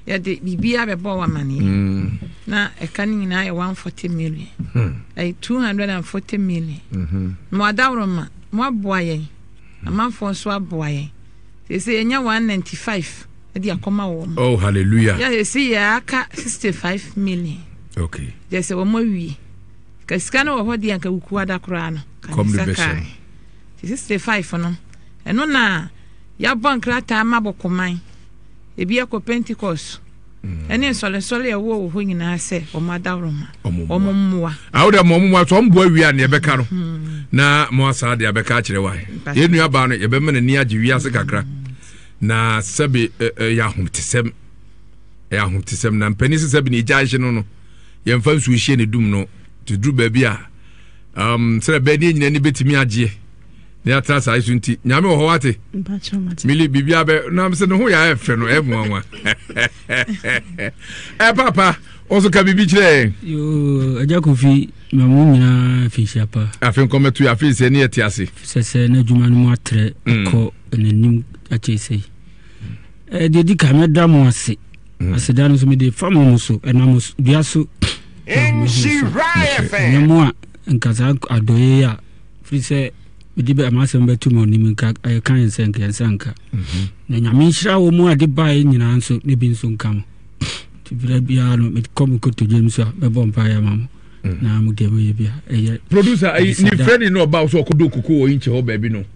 ya de bibia be bo wa mani na e kan nyina ya 140 million ay 240 million mo adawro ma mo aboaye amanfo so aboaye se enya 195 e di akoma wo oh hallelujah ya se ya aka 65 million okay je se wo mo wi ka skana wo hodi anka wuku adakora no kan saka 65 no eno na ya bankrata mabokoman ebi akọ Pentecost ene sole e wo ho nyina se o madawroma o mommoa awda mommoa so mboa wi an ye beka no na mo asa de abeka kire wa ye nua ba no ye be mena ni age wi ase kakra na sabe ya humtesem na mpani se sabe ni jaje no ye mfa nsu hie ne dum no to dru ba bia sere be ni nyina ni betimi age ne atrasa isu nti nyame wo wate mili bibia be na mse no ho ya efe no emuanwa papa oso ka bibi kire yo aja kofi mamu nyina fi siapa afin kometu ya fi se ne etiase sese na djuma no atre ko nanim achese de di kameda mo ase aseda no so me de famo mo so enamo bia so nyamo a nkasa adoye ya fi se Bidibe amasem betumo ni minka kan senka na nyame nhira wo mu ade bae nyina nso ne bi nso nkam tibira bia no me kom ko to James be bompa ya mam na mu gebe ye bia producer ni friend no ba so ko do kuku wo inche ho ba bi no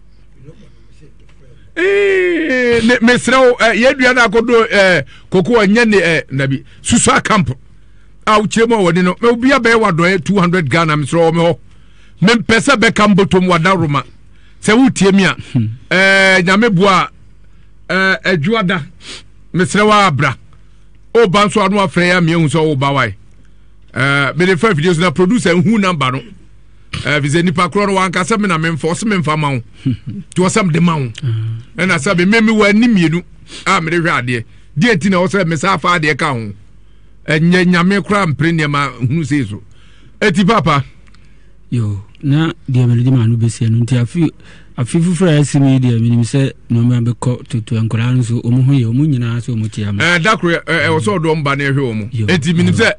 me srew ye dua na ko do kuku anya ne nabi susu camp a u chemo woni no me bia be wa do 200 Ghana me srew me ho mempesa beka mbotom wadaroma se wutie mi a nyame boa adwuada mesrewa abra o banso anu afre ya me hu so wo ba wai me de fa videos na producer hu number no vize nipa kro no wanka se me na me force me mfa ma wo to wasam de ma wo na sabe me wa ni mienu a me de hwa ade die nti na wo se me sa fa ade ka ho nyame kra mpre ne ma hu se so eti papa yo na dia melodi manu besi anu nti afi fufura asimi dia minim se no me be ko to ankora no so omu ho ye omu nyina so omu tia ma dakro o so do mba na ehwe omu enti minim se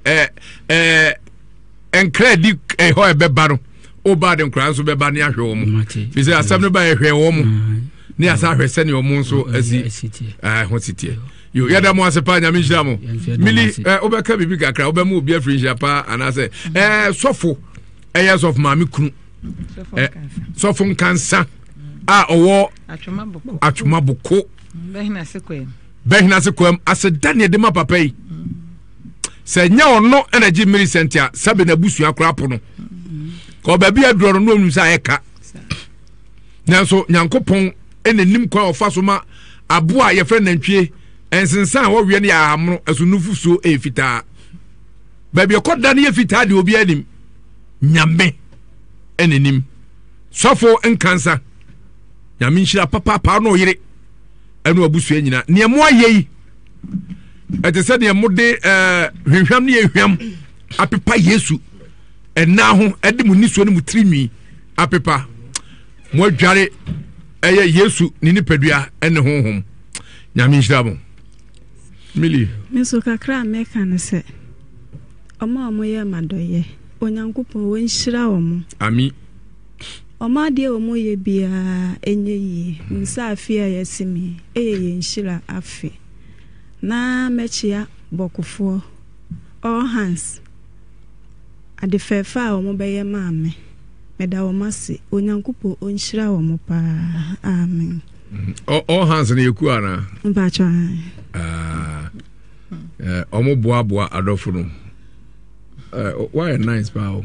encredi ho e be ba no o ba de ankora so be ba na ahwe omu fi se asam no ba ehwe omu ni asa ahwe se ne omu so asi ho sitie yo yada mo asepa nya minjira mo mili obeka bibi kakra obemu obi afri japa anase sofo Ayers of Mami Kunu Sofun Kansa owo Atwumaboko Behina sekwem asedane de ma papa yi se nya ono energy miri sentia sabe na busu akora po no ko ba bia duro no nu sa eka nanso nyankopon enanim kwa ofaso ma aboa ye fre nantwie ensensan wo wie ne ya amro asunufu so efita ba bia koda ne efita de obi anim nyame enenim sofo enkansa nyame nhira papa no yire enu abusu anyina ne mo ayi etese ne mo de hwehwam ne ehwam apepa Yesu ena ho ede mu nisuo ne mu trinwi apepa mo adware eye Yesu ni nipadua ene honhom nyame nhira mo mili meso kakra meka ne se omo ye madoye onyankopon wonhyira wo mo ami omade wo mo ye bia enye yi nsa afia yasimi eye nhyira afi na mechia bokofo all hands adefefa wo mo beye maame meda wo mase onyankopon onhyira wo mo pa amen all hands na yeku ana mbacha omo boa adofo no why nice pal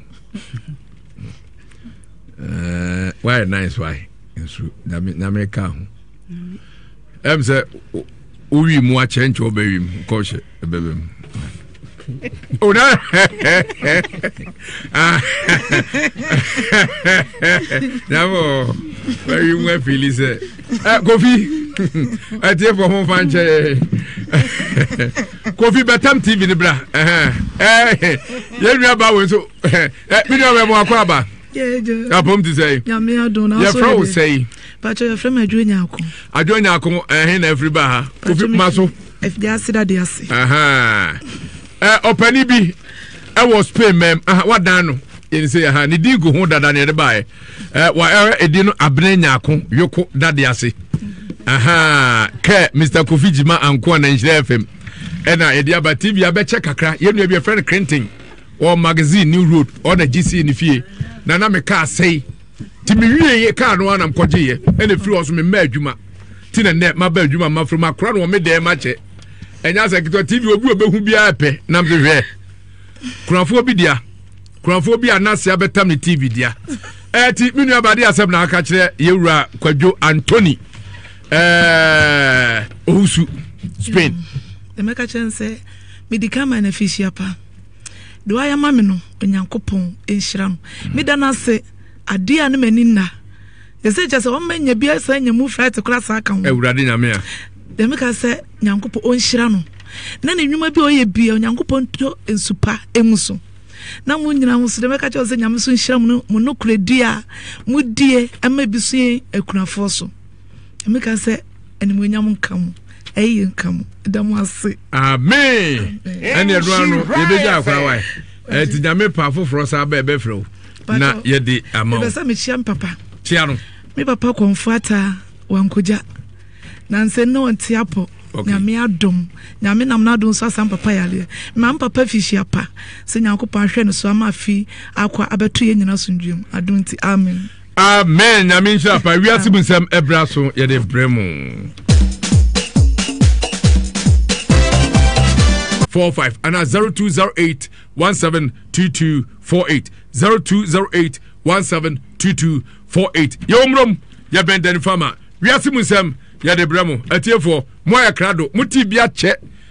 why nice why insu na me ka ho say owi mu a chenche obewi mu koche ebebem ona Namo very well feel say Kofi atie for home fanche Kofi betam TV ni bra ye nua ba we so me nua me mo akwa ba apom ti say ya me adona so ya say but your friend adwonya akon na every ba ha Kofi maso Just that they say. Opani bi was Spain mem. What dano? You say ni di go ho dada ne de bae. Wa edi no abene nyako yoko dada ase. Ke Mr. Kofi Jima anko na Nigeria FM. Ena edi aba TV abeche kakra. Ye nu be friend Clinton or magazine New Road or the GC ni fie. Na me ka say ti me wie ye ka no anam koje ye. Ena free also me ma adwuma. Ti na net ma ba adwuma ma from akra no me de ma che. Enya sekito TV obi obehu bia epe na me hwe. Kuranfo bi dia. Kuranfo bi anase abetam ni TV dia. Ti minu abade asem na aka kire yewura Kwadwo Anthony. Ohusu Spain. Emeka chense medicament na fishiapa. Do aya mame no Onyankopon enhira no. Medana se ade a ne mani na. Yese chese o manya bia sa nyamu flight class aka ho. Ewurade nyame a. Emeka se Nyankopon onhira no. Na ne nwuma bi oye bia Onyankopon to ensupa emuso. Na mu nyina ho so Emeka chese nyame so nhira mu no kuredua mu die ama bisu ekunafo so. Emeka se animunyam nkam eyi nkam damu ase. Amen. Ene eduano yebeja akwa wai. Ti nyame pa foforo sa ba ebefro. Na yedi amaw. Ebesa me chiam papa. Chiano. Me papa konfata wankoja. Na nse no ntiapo. Nyame adom. Nyame nam na adom so asam papa yale. Mam papa fishia pa. Se Nyankopon ahwe no so ama fi akwa abeto ye nyina so ndwem. Adom ti amen. Amen. Nyame nhyira pa wiase bunsam ebra so yede bremu. 45 and 0208 172248 0208 172248 yomrom ya benden fama wiase bunsam yede bremu atiefo mo ya krado muti bia che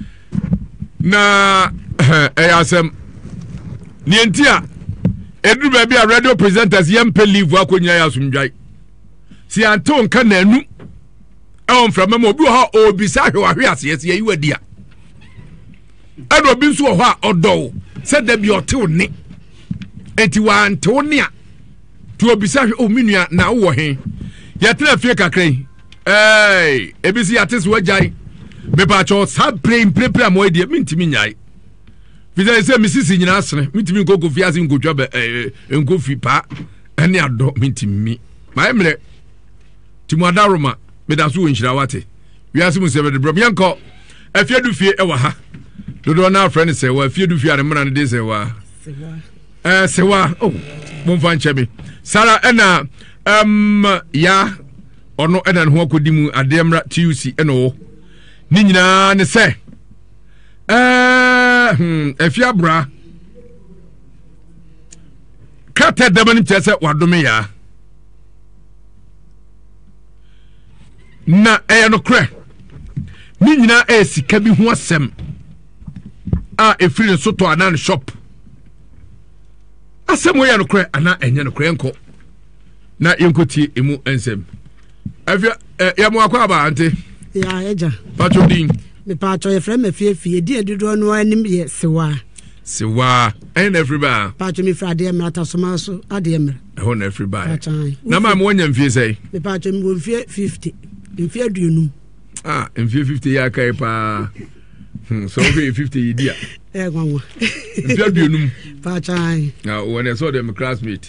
na eyasem ni entia edru ba bia radio presenters yempe live akonya ya sumdwai si anton ka nanu on from me obi ho obisa hwe ahwe ase ye yiwadia ado bi nso ho a odo se da bi otew ne enti wa antew ne a to obisa hwe o minua na wo he ya tena fie kakran ebisi yates wajai me pa cho sab play am die mintimi nyai biza se misisi nyina asene mintimi nkoko fi ase nkotwa be nkofi pa ene ado mintimi ma emre timu adaroma me da so nhyira wate wiase mu se be de brom yanko afiedu fie e wa ha dodo na friend se wa afiedu fie aremra ne de se wa sewa oh bomfa nchebe sara ena ya ono ena ho akodimu ademra tuc eno ni nyina ne se efiabra kata demani chese wadome ya na no kre ni nyina sika bi ho asem efiri so to anan shop asem we ya no kre ana enye no kre enko na yenkoti emu ensem afia ya mo akwa ba ante ya eja pacho din me pacho ye frem afie di edudo no anim ye sewa and everybody pacho me frade emra tasoma so ade emra ho na everybody na ma mo nya mfie sei me pacho me mfie 50 mfie aduonu mfie 50 ya kai pa so we 50 idia gwanwa mfie aduonu pacho when I saw them classmate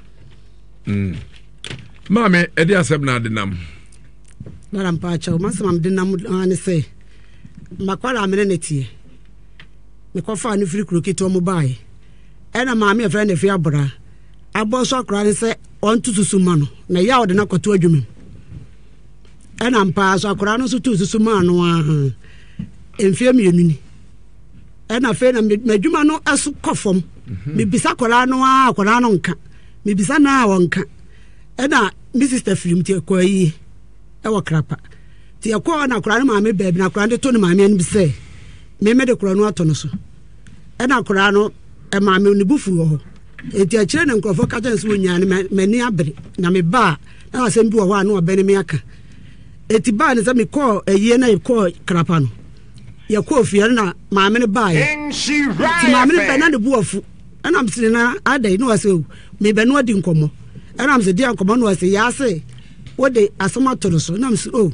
mame edi asem na denam na rampacha masam denam ani say makwara amene netie me kofa ani firi krokito mo bae ena maame e friend efi abra abo so akra ni say on tutusu ma no na ya ode na kwato adwumem ena mpa so akra no so tutusu ma no emfie mienu ni ena fe na madwuma no aso kofom me bisa akra no nka me bisa na wonka ena mi sister film ti ko yi e wo krapa ti ko na akra no maame baabi na akra de to no maame an bi say me de kura no ato no so ena kura no e maame oni bufu ho enti a kire na nkrofo ka tan so nya ne mani abre na me ba na asem bi wo ho na obene me aka eti ba ne se me ko eyi na ko krapa no ye ko ofie na maame ne ba ye ti maame ne be na de buofu ena msine na adai no ase me be no adi nkomo ena mse di nkomo no ase ya ase wo de asoma to no so na mse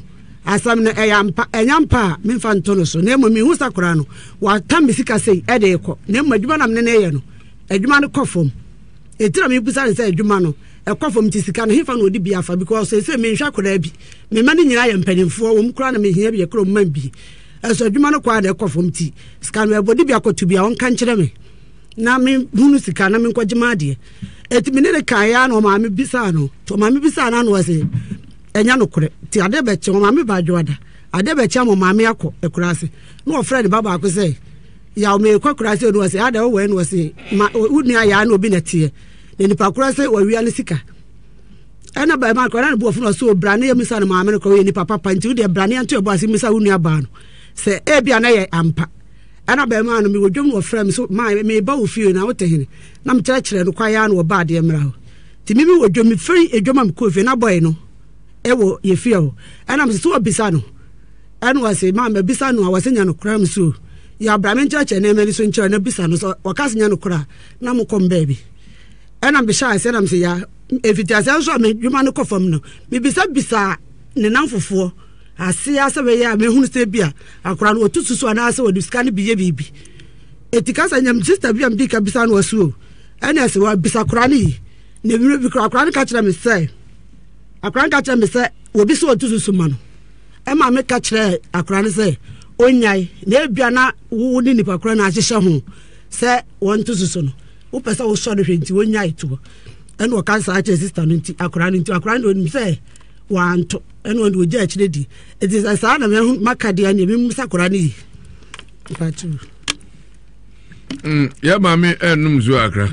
asam no eyampa enyampa me fa nto no so na emo me hu sakora no wa tam sika sei e de ekọ na emo adwuma na me na ye no adwuma no kofom etira me busa ne say adwuma no ekofom ti sika no hefa no odi bia fa because say me hwa kora bi me ma ne nyina ye mpanimfo wo mkura na me hia bi ekro man bi eso adwuma no kwa na ekofom ti sika no ebodi bia kotu bia won kan kire me na me hunu sika na me nkogima ade etimi ne kan ya no ma me bisa no to ma me bisa na no wase enya no kore ti ade be che ma me ba dwoada ade be che mo ma me akọ ekurase no friend baba ko say ya o me ekurase no wase ade wo we no wase ma uni aya na obi na tie ne nipa kurase wa wi an sika ana ba ma ko na bo funu so bra na yemisa no ma me ko we nipa papa nti wo de bra na anto ebo ase misa uni aba no se e bia na ye ampa ana ba ma no me wodwom wo frame so ma me ba wo fie na wo tehene na me kire no kwa ya no ba de mra ho ti mi wodwom me free edwoma me ko fie na boy no ewo ye fie ho ana me so obisa no ana wase ma me bisa no awase nya no kram so ya bra me kire na me so nkire na bisa no so wakase nya no kra na mo kom baby ana me sha se na me se ya efitiase so me dwuma no kofam no me bisa ne nanfofo ase ase we ya me hunu se bia akora no otutu so ana ase wo diska ne biye bibi etikasa nyam sister bia me dika bisa no asu ana ase wa bisa kora ni ne bi kora ka kire me se akora ka kire me se wo bi so otutu so ma no e ma me ka kire akora ne se onyai na bia na wo ni nipa kora na ahyehye ho se won tutu so no wo pesa wo so de hwenti onyai to eno ka sa ache sister no nti akora no ni se wanto eno ndo je akire di eti sa na me makade ani me musa kora ni patu ya mami enum zu akra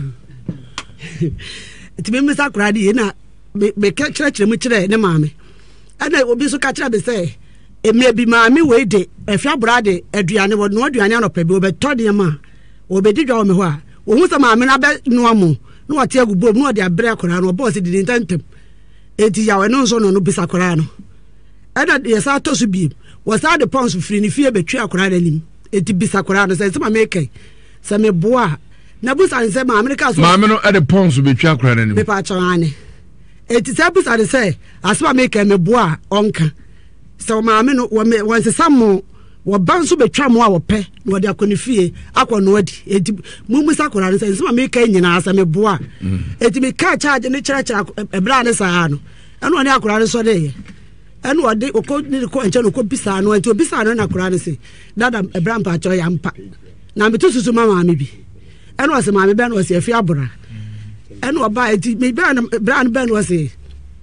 eti me musa kora di na me ka kire mu kire ne mami ana obi so ka kire be se emi bi mami we de efia brade aduane wo no aduane anopa bi obeto de ma obedi dwa me ho a wo hu sa mami na be no amu no wate agubo no de abre akora no boss di ntantem eti yawe no so no bisa akora no ada yesa to so bi was that the pounds free ni fie betwe akora anim eti bisa akora no say me kai say me boa na busa say ma America so ma me no at the pounds betwe akora anim me pa chawane eti say busa de say asema me kai me boa onka so ma me no won se samo wo banso betwa mo a wo pe no de akoni fie akọ no adi eti musa akora no say me kai nyina asa me boa eti me ka charge ne kira ebra ne sa no eno ne akora no so de eno ode okọ ni ko enche no ko bisa no enti obisa no na akora no say dada ebra mpa cho ya mpa na me to susu mama me bi eno ase mama be no ase afi abura eno ba eti me bra no be no ase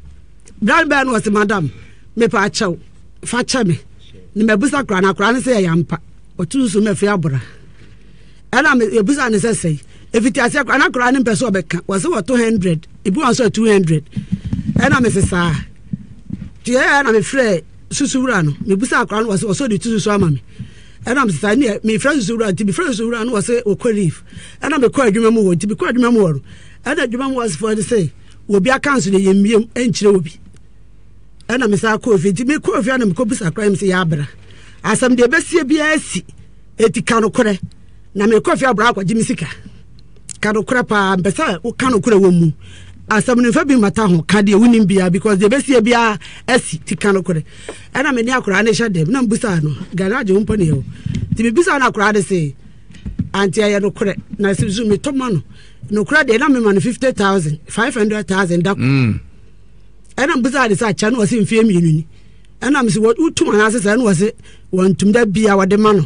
bra be no ase madam me pa chaw fa cha me ni me busa kra na kra ne say ya mpa otu susu me afi abura ena me busa ne say efiti ase kra na kra ne mpeso obeka was 200 ibu an so 200 ena me sa tie na me frɛ susura no me busa akra no was so de susu ama me ena me sa ni me frɛ susura ti me frɛ susura no was okolif ena me kɔ adwuma mu wo ti me kɔ adwuma mu wo ena adwuma mu was for the say obi akanso ne yemiem enkyire obi ena me sa kɔ ofi ti me kɔ ofi na me kɔ busa akra me say ya abra asam de besie bia asi eti kanokore na me kɔ ofi abra akɔ gimi sika kanokore pa mpesa wo kanokore wo mu asam ne fa bi mata ho ka de wunim bia because de besie bia asi ti kanokore ena me ni akora na hye dem na mbusa no garage wo mpane yo ti me bisa na akora de say anti aye no kore na sizu me to ma no kora de na me man 50,000 500,000 da ena mbusa de sa cha no wasi mfie mienu ni ena me se wo utum na ase sa no wasi wontum da bia wode ma no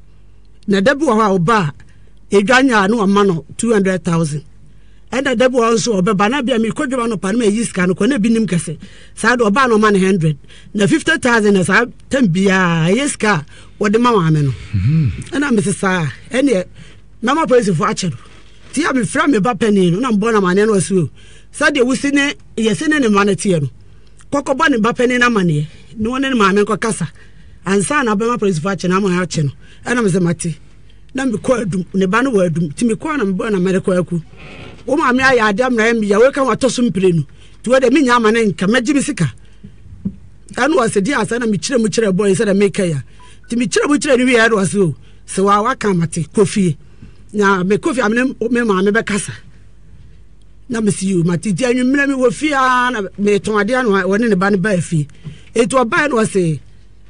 na da bi wo ha oba edwanya no ma no 200,000 enda debu also obeba na bia me kodwa no pa na yiska no ko na binim kese sa do oba no man 100 na 50,000 na sa tambia yiska wode ma wa me no ena me sa ene mama police for achero ti ya me fra me ba pani no na mbo na mane no asu sa de wusi ne yese ne mane tie no kokobo ne ba pani na mane no wona ne ma me ko kasa ansa na ba ma police for achero na mo ha che no ena me se mate na me ko adum ne ba no wa adum ti me ko na me bo na mere ko aku wo ma me aya adam na em ya we kan wato so mpire nu ti wo de me nya amane nka magimi sika anu asedi asa na me kire mu kire boy se da me kaya ti me kire mu kire ni wi ya do aso se wa waka mate kofi na me kofi amene me ma me be kasa na me si you mate di anwumre me wo fi a na me ton ade anu woni ne ba ne ba fi etu oba no se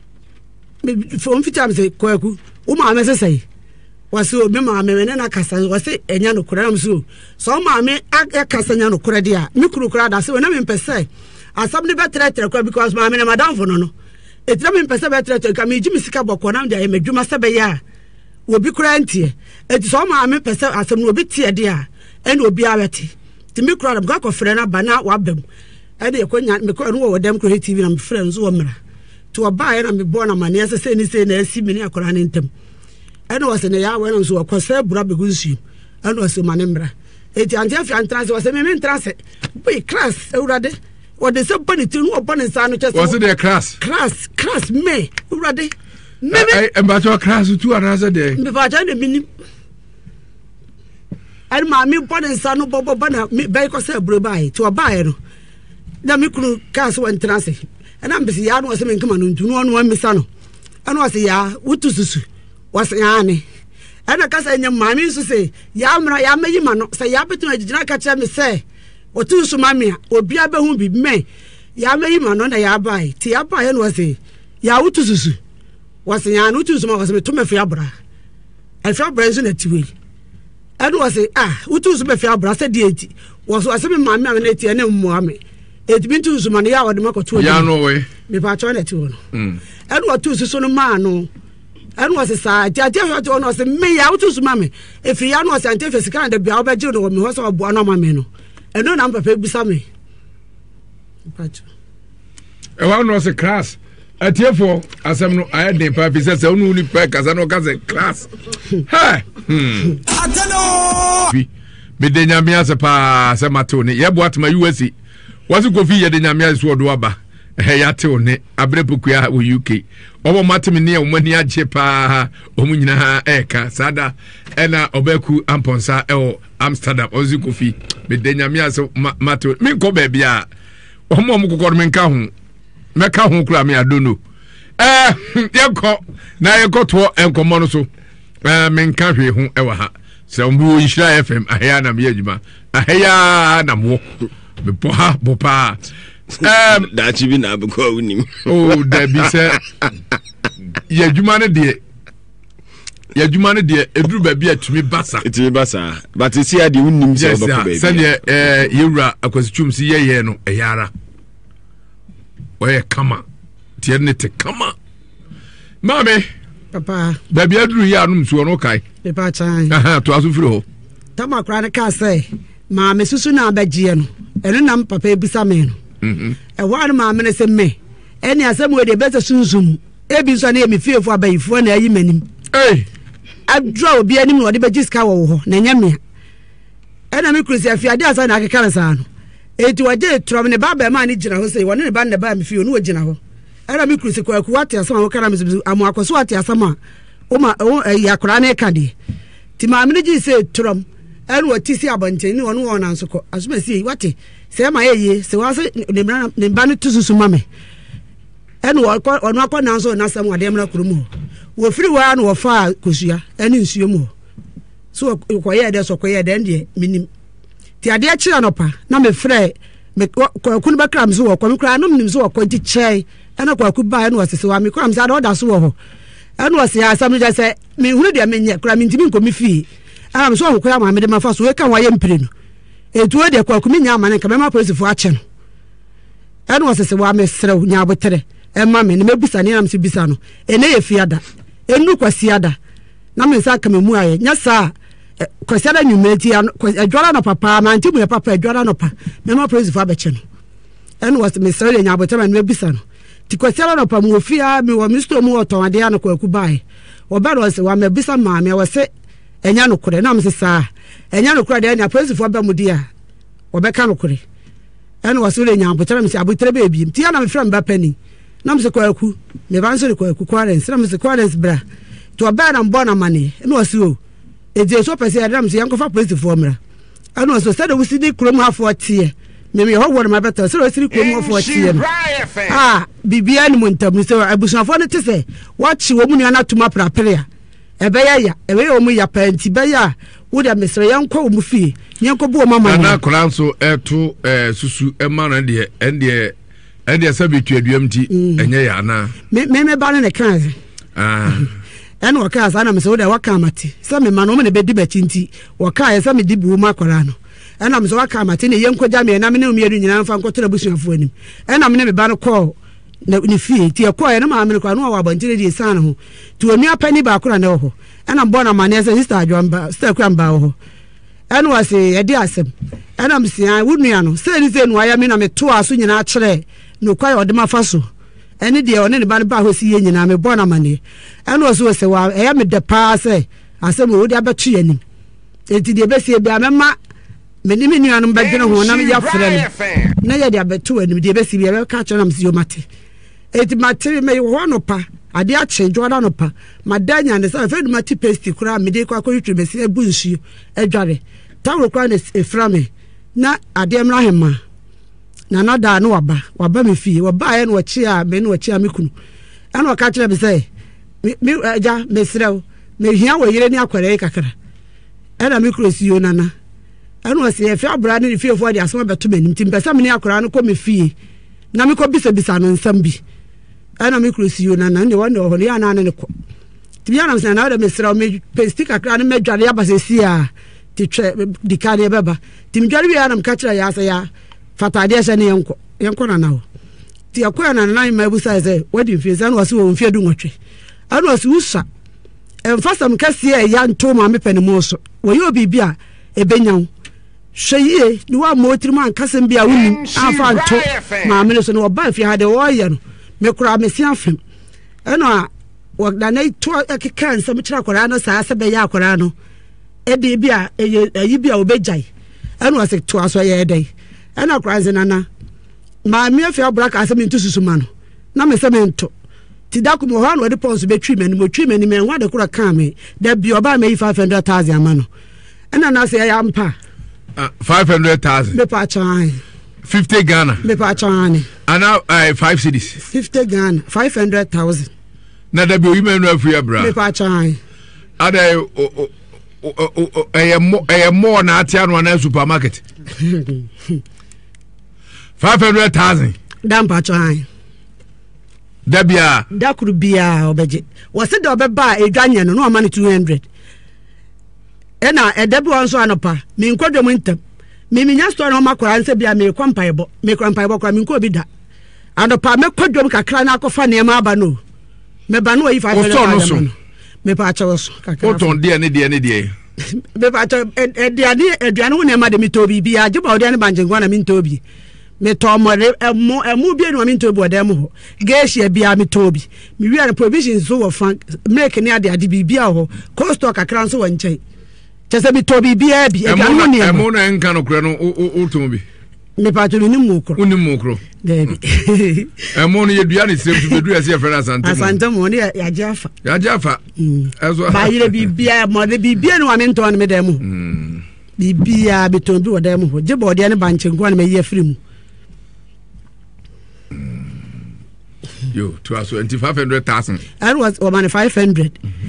from fitam say kwaku wo ma me sesai waso me ma me ne na kasa wase enya no kura am so ma me akasa nya no kura dia me kuru kura da se we na me pese asam ne betre kwa because ma me na madam fo no etira me pese betre ka me jimi sika boko na dia me dwuma se be ya obi kura ntie eti so ma me pese asam no obi tie dia ene obi awete ti me kura da ko frɛ na ba na wabam ene ekonya me ko no wo dem ko TV na me frɛ nzo wo mra to oba na me bo na mane se ni se na asi me ni akora ne ntem ene wase ne ya we no so ko se bura be gunsu ene wase mane mra eti ante afi antrase wase me ntrase boy class eurade o de se bani tinu o bani sa no chese wase de class me eurade me ba to class tu anase de me ba ja ne minim ene ma mi bani sa no bobo bana me be ko se buro bai to oba no na mi kunu class wa ntrase ena mbisi ya no wase me nkama no ntu no no amisa no ene wase ya wutu susu wase ane ana kasa nya mami so se ya mra ya meyi ma no se ya betu agigina ka kire me se otu so mami a obi abehu bi me ya meyi ma no na ya bai ti ya bai no wase ya wutu susu wase ya no wutu so ma wase me to me fi abra alfa branzo na tiwe anu wase wutu so me fi abra se die eti wase me mami a na eti ene mmo ame eti bintu so ma no ya wode makoto ya no we me pa cho na ti wo no anu wutu so no ma no anu wase sa tiatia hwete ono se me ya wutu suma me efi ya no wase ante fesi kan de bia obeji no me ho so obo no ma me no eno na papa bisa me pacho wa no se class atiefo asem no aye den pa bi se unu ni pa kasa no kasa class ha atano me de nyamia se pa se matoni ye bo atma USA wase kofi ye de nyamia so do aba ya te one abrepukua wo UK obo matimi ne omani agye pa omunyina eka sada ena obeku amponsa e Amsterdam ozikofi bedanyamia so mato min ko ba bia omo mukokoro men ka ho meka ho kura me adono yeko na yeko to enkomo no so men ka hwe ho e wa ha se ombu Ishira FM ahya na me adwuma ahya na mo me poha bopa dachi bi na abekwa unim da bi se ya dwuma ne de eduru ba bi atumi basa but see ade unim se obako ba bi se yewura akwasichum si ye no eyara oye kama tie ne te kama mame papa da bi aduru ya anum so no kai papa chan to aso firi ho tama kra ne ka se mame susu na abagie no eno nam papa ebisa me no one mama ne se me eni asem we de beta sunsun ebi so na emi fiefo abayifo na ayi manim adro obi anim no de bejiska wo ho na nyame ena me krusi afiade asa na akeka sa no eti waje trom ne baba ma ne gina ho sei woni ne ba ne ba me fie no wo gina ho ena me krusi kwa kuwate asama wo kana me amu akoso ate asama o ma yakora na eka de ti ma me ne gi se trom enu otisi abonten ni wonu na nsoko asuma si wate se ma yeye se wa se ne ba ne tususu mame enu onu akọ na nso na sam ade mra kurumu wo firi wa na wo fa kosua eni nsuo mu so ko ye de so ko ye de ndie minim ti ade a kira no pa na me frɛ me ko kunu ba kram so wo ko me kra no minim so wo ko ti chei ena ko akuba enu wasese wa me kram sa da so wo ho enu wase ya sam ja se me hunu de me nye kra me ntimi nko me fi am so ko ya ma me de ma fa so we kan wa ye mpire no etu de ko akumi nya ma ne ka me ma police fo ache no enu wasese wa me srew nya abotere ema me ne mebisa ne am se bisa no ene ye fiada enu kwasiada na me sa ka me mu aye nya sa kwasiada nyumeti adwara no papa ma ntimu ya papa adwara no pa me ma police fo abeche no enu was me srew nya abotere me mebisa no ti kwasiada no pa mu ofia me wo misto mu oton ade an ko akubai oba ro se wa mebisa ma me wo se enya no kure na me se sa enya no kure de na police fo ba mu dia obeka no kure enu was le nya abotere me se abotere be bi ti na me frem ba pani nam se kwaku me ban so kwaku quarence nam se quarence bra to ba na mbo na mane no wasi o eje so pese ya nam se yankofa police for mra anu so se de wusi di krom hafo tie me ho wor ma beta se wusi krom hafo tie bibia ni montam se abusafo ne tese wachi wo mu ni anatuma praprea ebe ya o mu ya panti be ya wo da mesre yankwa o mu fie yanko bo mama na kran so eto susu ema na de ende sabitu aduam ti enye ya na me ba ne kan ɛna wɔkaa saa na mesɛ wode waka amate sɛ mema no ɔmo ne bɛdi bɛkyi nti wɔkaa sɛ medi bi wo mu akwaraa no ɛna mesɛ waka amate ne yɛnkɔgya me na me ne omiɛdu nyinaa mfa nkɔtena busuafoɔ anim ɛna me ne me ba no kɔɔ ne fie nti ɛkɔɔ ɛno maa me no kora no wɔ abɔntene de ɛsiane ho nti onua pani baako na ne wɔ hɔ ɛna mbɔ na maneɛ sɛ sister adwamba sister kura mbaa wɔ hɔ ɛna wɔse ɛde asɛm ɛna mesia wo nua no sɛ ni sɛ no ayɛ me na meto aso nyinaa kyerɛ no kwa yɛ ɔde mafa so ɛne deɛ ɔne ne ba no ba hɔ si yɛ nyinaa mebɔ na maneɛ ɛna wɔso sɛ wa ɛyɛ me de paa sɛ asɛm wo de abɛto yɛ nim enti deɛ bɛsie bia mɛma mene me nua no bɛdwene ho na me yɛ frɛ no na yɛ de abɛto anim deɛ bɛsie bia bɛka kyerɛ na mesi yo mate enti mate me wɔ no pa ade akye dwada no pa madanya ne sɛ fɛ duma ti paste kura me de kwa kɔtwe bɛsi abu nsuo adware tawro kura ne efra me na ade mra hema na nada no waba me fie waba yɛ no wɔkye a me no wɔkye a me kunu ɛna ɔka kyerɛ me sɛ me agya mesrɛw me hia wɔ yere ne akware kakra ɛna me kuro si yo nana ɛna ɔsɛ ɛfɛ abra ne fie fo de asoma bɛto m'anim tim pɛsɛ me ne akwara no kɔ me fie na me kɔ bisa no nsam bi ɛna me kuro si yo nana ne wɔne hɔ ne yana ne kɔ timi yana sɛ na wɔ de mesrɛw me pesti kakra ne medware abasɛ si a titwɛ dika ne bɛba tim dware wi yana me ka kyerɛ ya sɛ ya fatade ɛhyɛ ne yɛnkɔ nana hɔ ti ɛkɔ na nana ma busa sɛ wadi mfie sɛ na wɔse wɔ mfie du nwɔtwe ɛna wɔse wusa ɛmfasɛm kɛseɛ ɛya nto ma mepɛ ne mu so wɔyɛ obibi a ɛbɛnya wo hwɛ yie ne woamma ɔtiri mu ankasɛm bi a wonim amfa nto maame no so ne wɔba afie ha deɛ wɔɔyɛ no mekora mesi afem ɛna nana to ɛkeka nsɛm kyerɛ akwaraa no saa sɛ bɛyɛ akwaraa no ɛde bi a ɛyi bi a wɔbɛgyae ɛna wɔse toa so ɛyɛ ɛdɛn ɛna akwaraa sɛ nana maame afie abora ka asɛm nto susuma no na mesɛ mento ti da ko mo ha no de pons be twi mani mo twi mani me nwa de kura kan me da bi oba me 500,000 ama no ena na se ya mpa 500,000 me pa chan 50 Ghana me pa chan ana 5 cities 50 Ghana 500,000 na da bi o yime no afia bra me pa chan ada mo na atia no na supermarket 500,000 dan pa chan Dabia dakuru bia obeje wose de obeba edwanye no no ma 200 ena edebi wonso anopa me nkodwom ntam me minya store no makora nse bia me kwampaebo kora me nko obi da anopa me kodwom kakra na akofa ne ma aba no me ba no yi 500 me pa acho so kakra oton de ne me pa acho eduane wo ne ma de mitobi bia je ba ode ne banjengwa na mintobi me tomore emu bi no mintobi odem ho gesia bia mitobi me wi an provisions so wo fan make ne ade bibia ho cost kakra so wo nchen chese mitobi bia bi eduane ne emu na enka no kura no otobi me pa acho ni mukro debi emu no yedua ne sirem bedu ya se fera asantemo ne ya jafa ezo ba yire bibia mo de bibia no aminto no me dem ho bibia bitobi odem ho je bode ne banchengwa ne me ye free mu yo to us 500,000 and was 500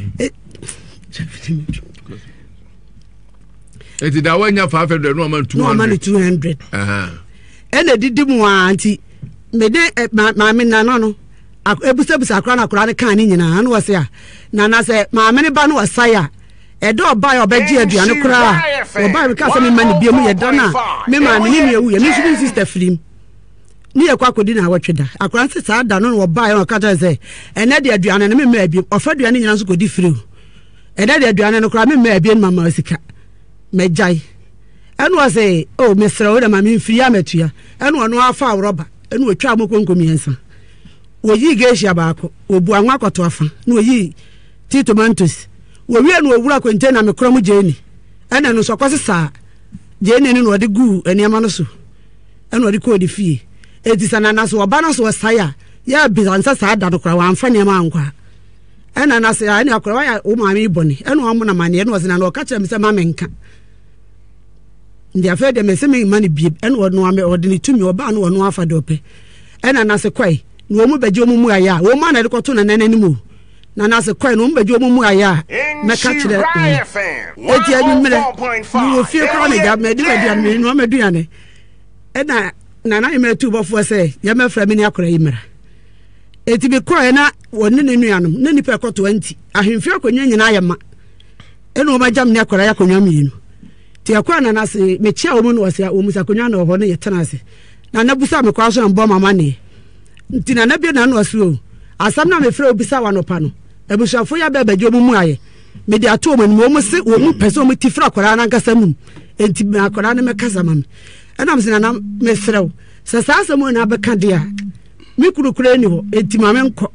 it da wanya 500 no man 200 ene didi mu anti me de maame na no ebusabusa akra na akra ne kan ni nyina no wose a na na se maame ne ba no wasaya edo oba ya obaji aduane kra oba ka se me mani bia mu ye dana me maame ni ewu ye me sister film ni ekwa kodi na awotweda akran se saa da no wo ba ya ka ta se ene de aduane ne me ma bi ofa aduane nyina so kodi free ene de aduane no kra me ma bi mama sika mejai enu ase o mesra wo da ma me free amatua enu ono afa awroba enu otwa amokonkomi ensa oyi gesia baako obu anwa akoto afa na oyi ti tomatoes wo wi enu owura kwente na me krom jeni ena no sokose sa jeni ni no ode gu eniama no so enu ode ko de fie etisana na so oba na so saya ya bizansa sa da do kra wa amfa ne ma ankwa ena na se ani akra wa ya o ma mi boni enu amu na mane enu wose na no ka kire me se ma menka ndi afa de me se me mani bi enu ono ame ode ni tumi oba na ono afa de ope ena na se kwai no mu beje mu aya wo ma na de koto na nanani mu na se kwai no mu beje mu aya me ka kire eti anyi mre ni ofie kwa na ga me di ba di no me duane ena na na ime tu bofo se ye me fra me ni akora imra eti be koe na woni ne nuanom na nipa ekọ 20 ahemfi akonwa nyina ayema eno o majam ne akora yakonwa mienu ti akwa na nase mechia wo mu no wase wo musa konwa na ho ne yetena ase na nabusa me kwa so na mbo mama ne nti na na bia na no aso asam na me frɛ obisa wa no pa no ebusuafo ya bebe jo mu aye me de ato mo mu se wo mu pese mo ti fra akora na nkasa mu enti me akora ne me kasa mam enam se na me frɛ se sasa mo na be ka dia mi kurukure ni ho enti ma me nko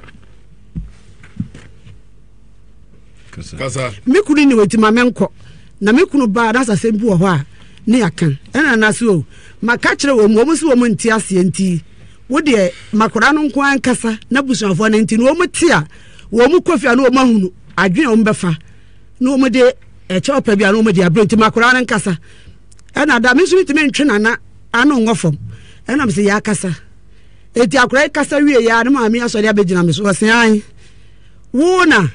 kasa mi kuru ni enti ma me nko na me kunu ba na sase bi wo ho a ne yakan ena na so maka kire wo mu se wo mu nti ase enti wo de makora no nko ankasa na busuafo na enti no wo ti a wo mu kofia no wo mahunu adwen wo mbefa no wo de eche opa bia no wo de abrenti makora no nkasa ena da me so mitime ntwe nana ano ngofom ena me se ya kasa eti akora kasa wie ya no ma me asori abegina me so wose an wo na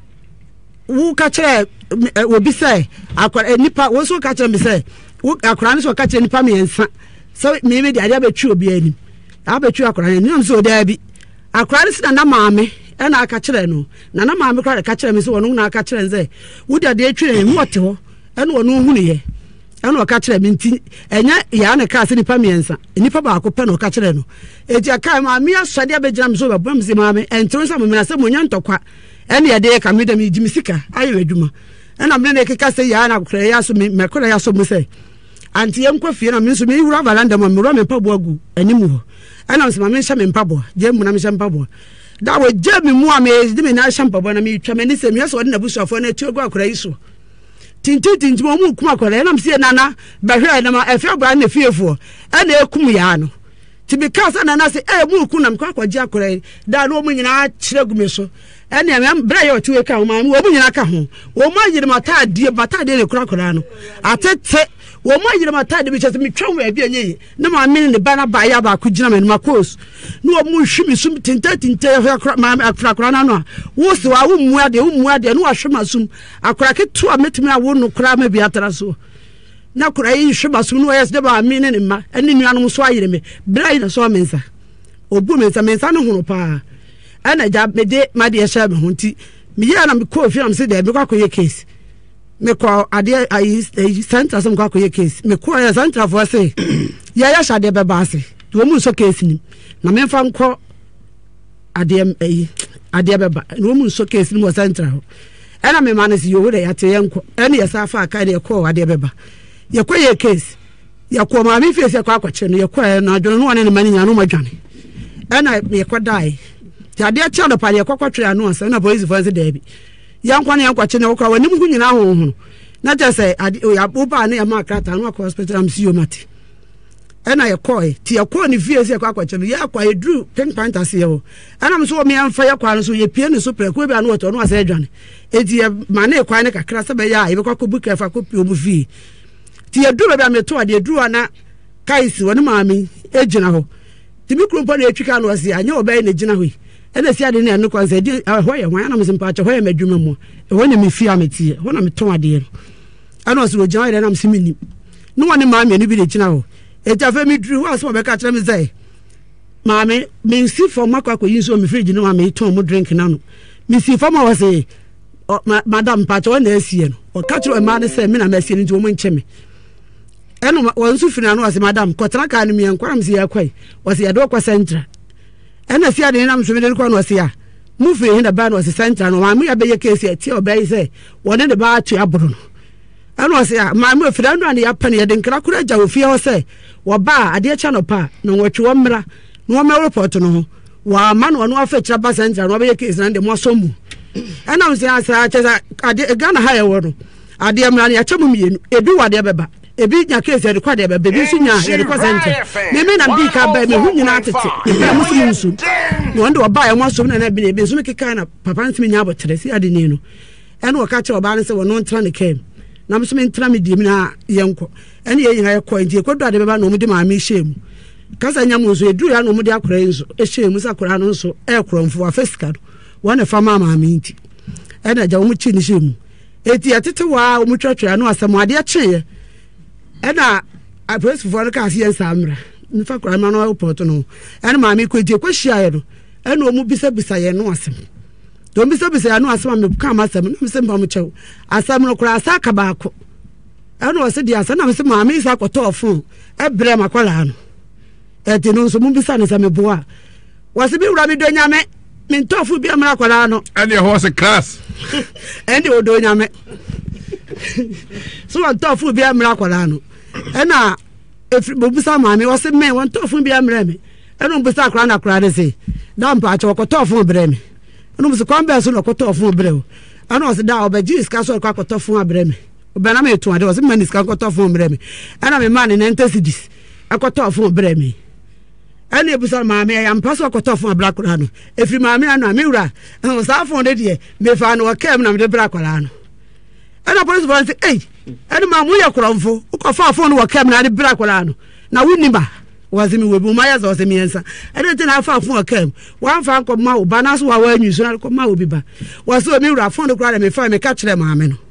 wo ka kire obi se akora nipa wo so ka kire me se wo akora no so ka kire nipa me ensa so me de ade abetwi obi ani abetwi akora ni no so da bi akora ni na maame ena aka kire no na maame kora ka kire me so wono na aka kire nze wo de ade atwi ne wote ho ena wono hu ne ye ena aka kire me nti enya ya na ka se nipa me ensa nipa ba ko pe no ka kire no eti aka maame asade abegina me so ba bam se maame entro sa me na se monya ntokwa ene ye de ka me da me jimi sika aye adwuma ena me na keka se ya na kora ya so me kora ya so mu se anti yenko fie na me so me wura valanda mo me ro me pabo agu animu ho ana so me hye me pabo je mu na me hye pabo da wo je me mu a me de me na hye pabo na me twa me ni se me so de na busuafo na ti ogu akora iso tinti mo mu kuma akora na me se nana ba hwe na ma efe abra na fiefo ana ekum ya no ti be kasa na na se mu ku na me kwa kwaje akora da no mu nyina kire gu me so ene me bra ye otu eka ma mu nyina ka ho wo ma yire mata de ne kura akora no atete wo ma yire mata de bi chese mi twam wa bi enye na ma me ne ba na ba ya ba ku gina me ma course no wo mu hwimi sum tinta ma akora na no wo se wa wo mu ade no wa hwema sum akora ke to a metimi a wo no kura ma bi atara so na kura yi hwema sum no yes de ba me ne ma ene nuanom so ayire me bra yi na so mensa obu mensa no hono pa ana ja me de ma de sha me honti me ya na me ko fi am se de me kwa koye case me ko ade ai center some kwa koye case me ko ya center for say ya sha de be ba se to mu so case ni na me fa nko ade be ba no mu so case ni mo center ana me manasi yo de ya te yanko ana ya sa fa ka de ko ade be ba ya koye case ya ko ma mi fi se kwa kwache no ya ko na adwo no ne mani nya no madwane ana me ko dai ya de cha do pa de kwakwache anu asa na police for say dey bi yankwa na yankwache na okwa wani mu nyina ho na je say ya boba na ya ma krata no hospital am siyo mati ena ye koy ti ya ko ni fie se kwakwache no ya kwa edru pink panther se ho ana mso me amfa ya kwa no so ye pie no so pre ko bi anu oto no asa adwane eti ya ma na kwa ne kakra se be ya ye kwa ko buka fa ko pie omu fie ti ya duru be ameto ade duru ana kaisi woni maami ejina ho ti mi krompo na etwika no ase anya obai na ejina ho ena si ade na no kwanse di hoye hwan na msimpa acha hoye madwuma mu wona me fia metie wona me ton ade no ana oso ogina ide na msimini no woni maami no bi de gina ho eta fa mi duru wa so be ka kire me say maami me si for makwa ko yin so me fridge no ma me ton mu drink na no me si for ma wa say madam pacha wona asie no o ka kire ma ne say me na ma asie no mo nche me eno wonsu fina no wase madam kotana ka ne me enkwara msi yakwai wase yado kwa central ena si ade na msumede kwa no wase ya mu fi hin da ba no wase central no ma mu ya be ye case ati obai say wona de ba atu aburu no eno wase ya ma mu fira no ane ya pa ne ye de nkra kura ja ofi ho say wo ba ade cha no pa no wotwe wo mra no ma report no ho wa ma no no afa kira ba central no be ye case na de mo asomu ena msi asa cha ade Ghana ha ye wo no ade mra ne ya cha mu mienu ebi wade beba ebi nya case de kwade be bebi su nya de kwa center me na bi ka ba me hu nyina atete e musu no ndo ba ya mo so na bi be su me keka na papa ntimi nya abotere si ade ni no ene o ka che oba ne se wono ntra ne kem na me so me ntra me di mi na yenko ene ye yin ayekọ nti ekodu ade be ba no mu de ma me hyem kasa nya mo so edu ya no mu de akora nso hyem sa akora no nso e koromfo afesika do wona fa ma ma me nti ene ja wo mu chi ni hyem eti atete wa wo mu twatwa no asam ade a cheye ena a press for ka see samra nfa kura ma no report no ena ma me ko die ko hia ye no ɛna ɔmo bisa yɛ no asɛm to bisa yɛ no asɛm a me ka ma asɛm na me sɛ mba mo kyɛw asɛm no kora asa ka baako ɛna ɔsɛ di asa na me sɛ maame isa kɔtɔ ɔfon ɛbrɛ makwala no ɛti no nso mo bisa ne sɛ me boa wɔsɛ bi wura me do nyame me ntɔfo bi amra kwala no ɛne ɛhɔ sɛ class ɛne odo nyame so ntɔfo bi amra kwala no ɛna efiri bo bisa maame wɔsɛ me ntɔfo bi amra me ɛna mbisa akora na akora de sɛ da mpa akyɛ wɔkɔtɔ ɔfon brɛ me ɛna mbisa kwan bɛɛ so na ɔkɔtɔ ɔfon brɛ wo ɛna ɔsɛ da ɔbɛgye sika so ɔkɔ akɔtɔ ɔfon abrɛ me ɔbɛna me to ade ɔsɛ me sika akɔtɔ ɔfon brɛ me ɛna me ma ne 90 cedis akɔtɔ ɔfon brɛ me ɛna ebisa maame ya mpa so ɔkɔtɔ ɔfon abra akora no efiri maame ano me wura saa ɔfon de deɛ me fa no ɔkɛm na me de bra akora no ɛna polisi bɔ sɛ ei ɛna ma mu yɛ korɔmfo ɔkɔfa ɔfon no ɔkɛm na de bra akora no na wuni ba wazimi webu maya za wasemi yensa ede tena afa fun okam wan fa nko ma oba na so wa wanyu so na ko ma obi ba waso mi wura fon de kura me fa me ka kire maame no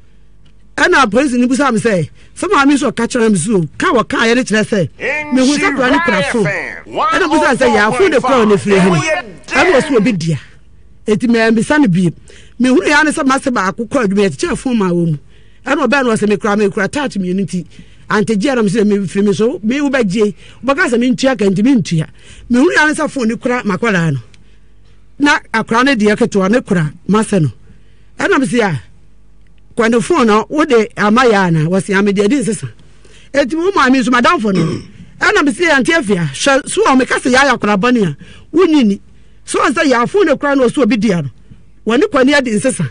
ana police ni busa me say so maame so ka kire me so ka wa ka ye ne kire say me hu sa kura ni kura fon ana busa say ya fon de kura ne fire hin ana waso obi dia eti me ambisa ne bi me hu ya ne se ma se ba akokɔ adwuma ye kire fon ma wo mu ana oba no se me kura touch me unity ante jiara me se me firi me so me wo bagye baka se me ntua ka ntimi ntua me hu ya ne sa phone ni kura makwala no na akra ne de keto ne kura mase no ana me se ya kwande phone no wo de amaya na wo se amede din sesa eti wo ma me so madam phone no ana me se ya ante afia so o me ka se ya yakra bani a wunyini so an se ya phone kura no so obi dia no woni kwani ade sesa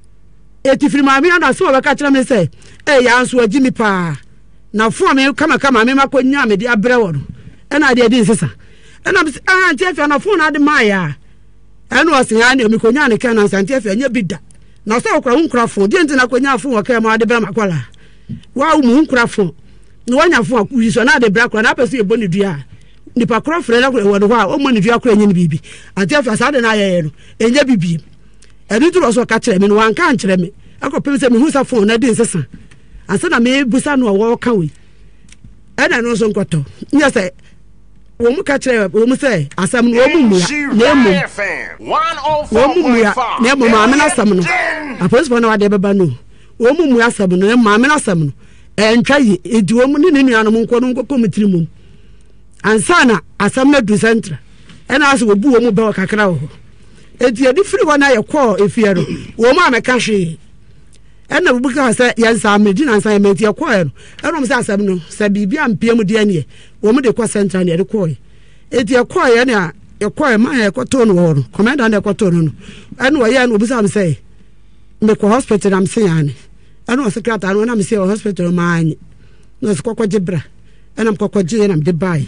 eti firi ma me ana so baka kira me se ya anso agimi pa na fo me kama me makonya me de abrɛ wo no ɛna de din sesa ɛna anti afia na fo na de maya ɛna o se ya ne me konya ne kan na anti afia nya bida na so okra hunkra fo de nti na konya fo wo ka ma de bra makwala wa mu hunkra fo na wanya fo akuyi so na de bra kra na pese e boni dua nipa kra frɛ na wo no ho o mo ne dua kra nya ne bibi anti afia sa de na ye no enya bibi ɛdi turo so ka kyerɛ me no wan ka kyerɛ me akɔpem sɛ me hu sa fo na din sesa ansa na me busa no wo ka we ɛna no so nkɔtɔ nya sɛ wo mu ka kyerɛ wo mu sɛ asam no wo mu mua na emu wo mu mua na emu maame na asam no apolisipo na wade beba no wo mu mua asam no na maame na asam no ɛntwa yi edi wo mu ne nua no nkɔ no nkɔ komitiri mu ansa na asam na du central ɛna aso wo bu wo mu bɛ kakra wo edi edi firi wo na yɛ kɔ efie no wo mu ameka hwe ɛna bubuka sɛ yɛnsa amedi na nsa yɛmeti ɛkɔɛ no ɛnom sɛ asɛm no sɛ biribi ampia mu deɛ neɛ wɔ mu de kɔ central ne ɛde kɔɛ eti ɛkɔɛ ne a ɛkɔɛ ma ɛkɔtɔ no wɔ no kɔmɛnda ne ɛkɔtɔ no ɛna wɔyɛ no obusa me sɛ mekɔ hospital na mse yane ɛna ɔsɛ krata no na mse wɔ hospital ma anyi na ɔsɛ kɔkɔgye bra ɛna mkɔkɔgye na mde baeɛ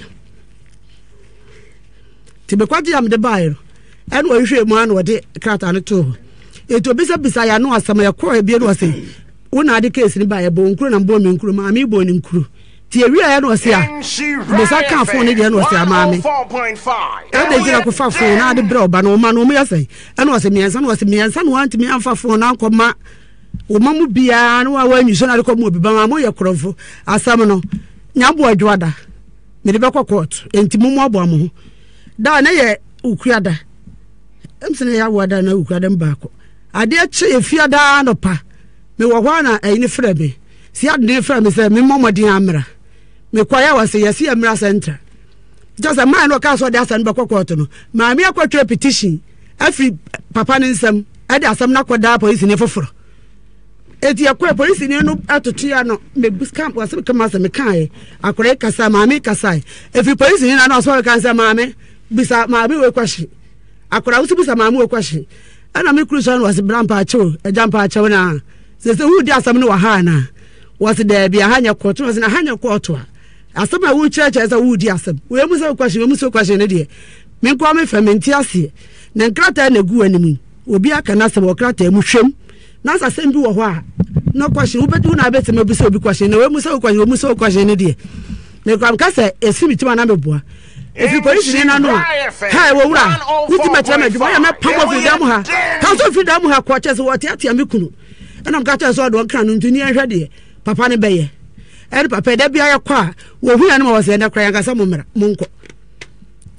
ti mekɔgye ya mde baeɛ no ɛna ɔhwehwɛ mu a na ɔde krata no too eto bisa ya no asama ya kɔ ebie no ɔsɛ wona ade case ni ba ya bo nkuro na mbo me nkuro ma me bo ni nkuro ti ewia ya no ɔsɛ a bisa ka phone de no ɔsɛ ama me ɛde dira ko fa phone na ade bra oba no ma no mu ya sɛ ɛna ɔsɛ miɛnsa no ɔsɛ miɛnsa no wanti me amfa phone na nkɔma o ma mu bia no wa wanyu so na de kɔ mu obi ba ma mo yɛ korɔfo asam no nyambo adwada me de bɛkɔ court enti mu abo amo da na yɛ ukuada emsene ya wada na ukuada mbako ade ache efia da no pa me wo hwa na ayini frɛ me si ade ne frɛ me sɛ me momodin amra me kwaya wase yesi amra center just a man no ka so de asan bakɔ court no ma me akɔtwe petition afi papa ne nsam ade asam na kɔda police ne foforo eti akɔ police ne no atoto ya no me buska wase kama sɛ me kan akɔre kasa ma me kasa efi police ne na no so ka sɛ ma me bisa ma me we kwashi akɔra wusu bisa ma me we kwashi ana me cruise was brampa acho e jampa acho na se hu di asam no wa ha na was there be hanya court was na hanya court a asam a wu church as a wu di asam we mu se question ne de me kwa me famenti ase na nkrata na gu animu obi aka na se wo krata mu hwem na sa sem bi wo ho a no question wo bedu na beti me bi se obi question na we mu se question ne de me kwa mka se esimi tima na meboa if you police ni na no ha wo wura wuti metra me dwo ya me pamo freedom ha ka so freedom ha kwa chese wo tia me kunu na mka chese so do kra no ntuni ehwe de papa ne beye e papa da bia ya kwa wo hu ya no wo se na kra ya kasa mo mra mo nko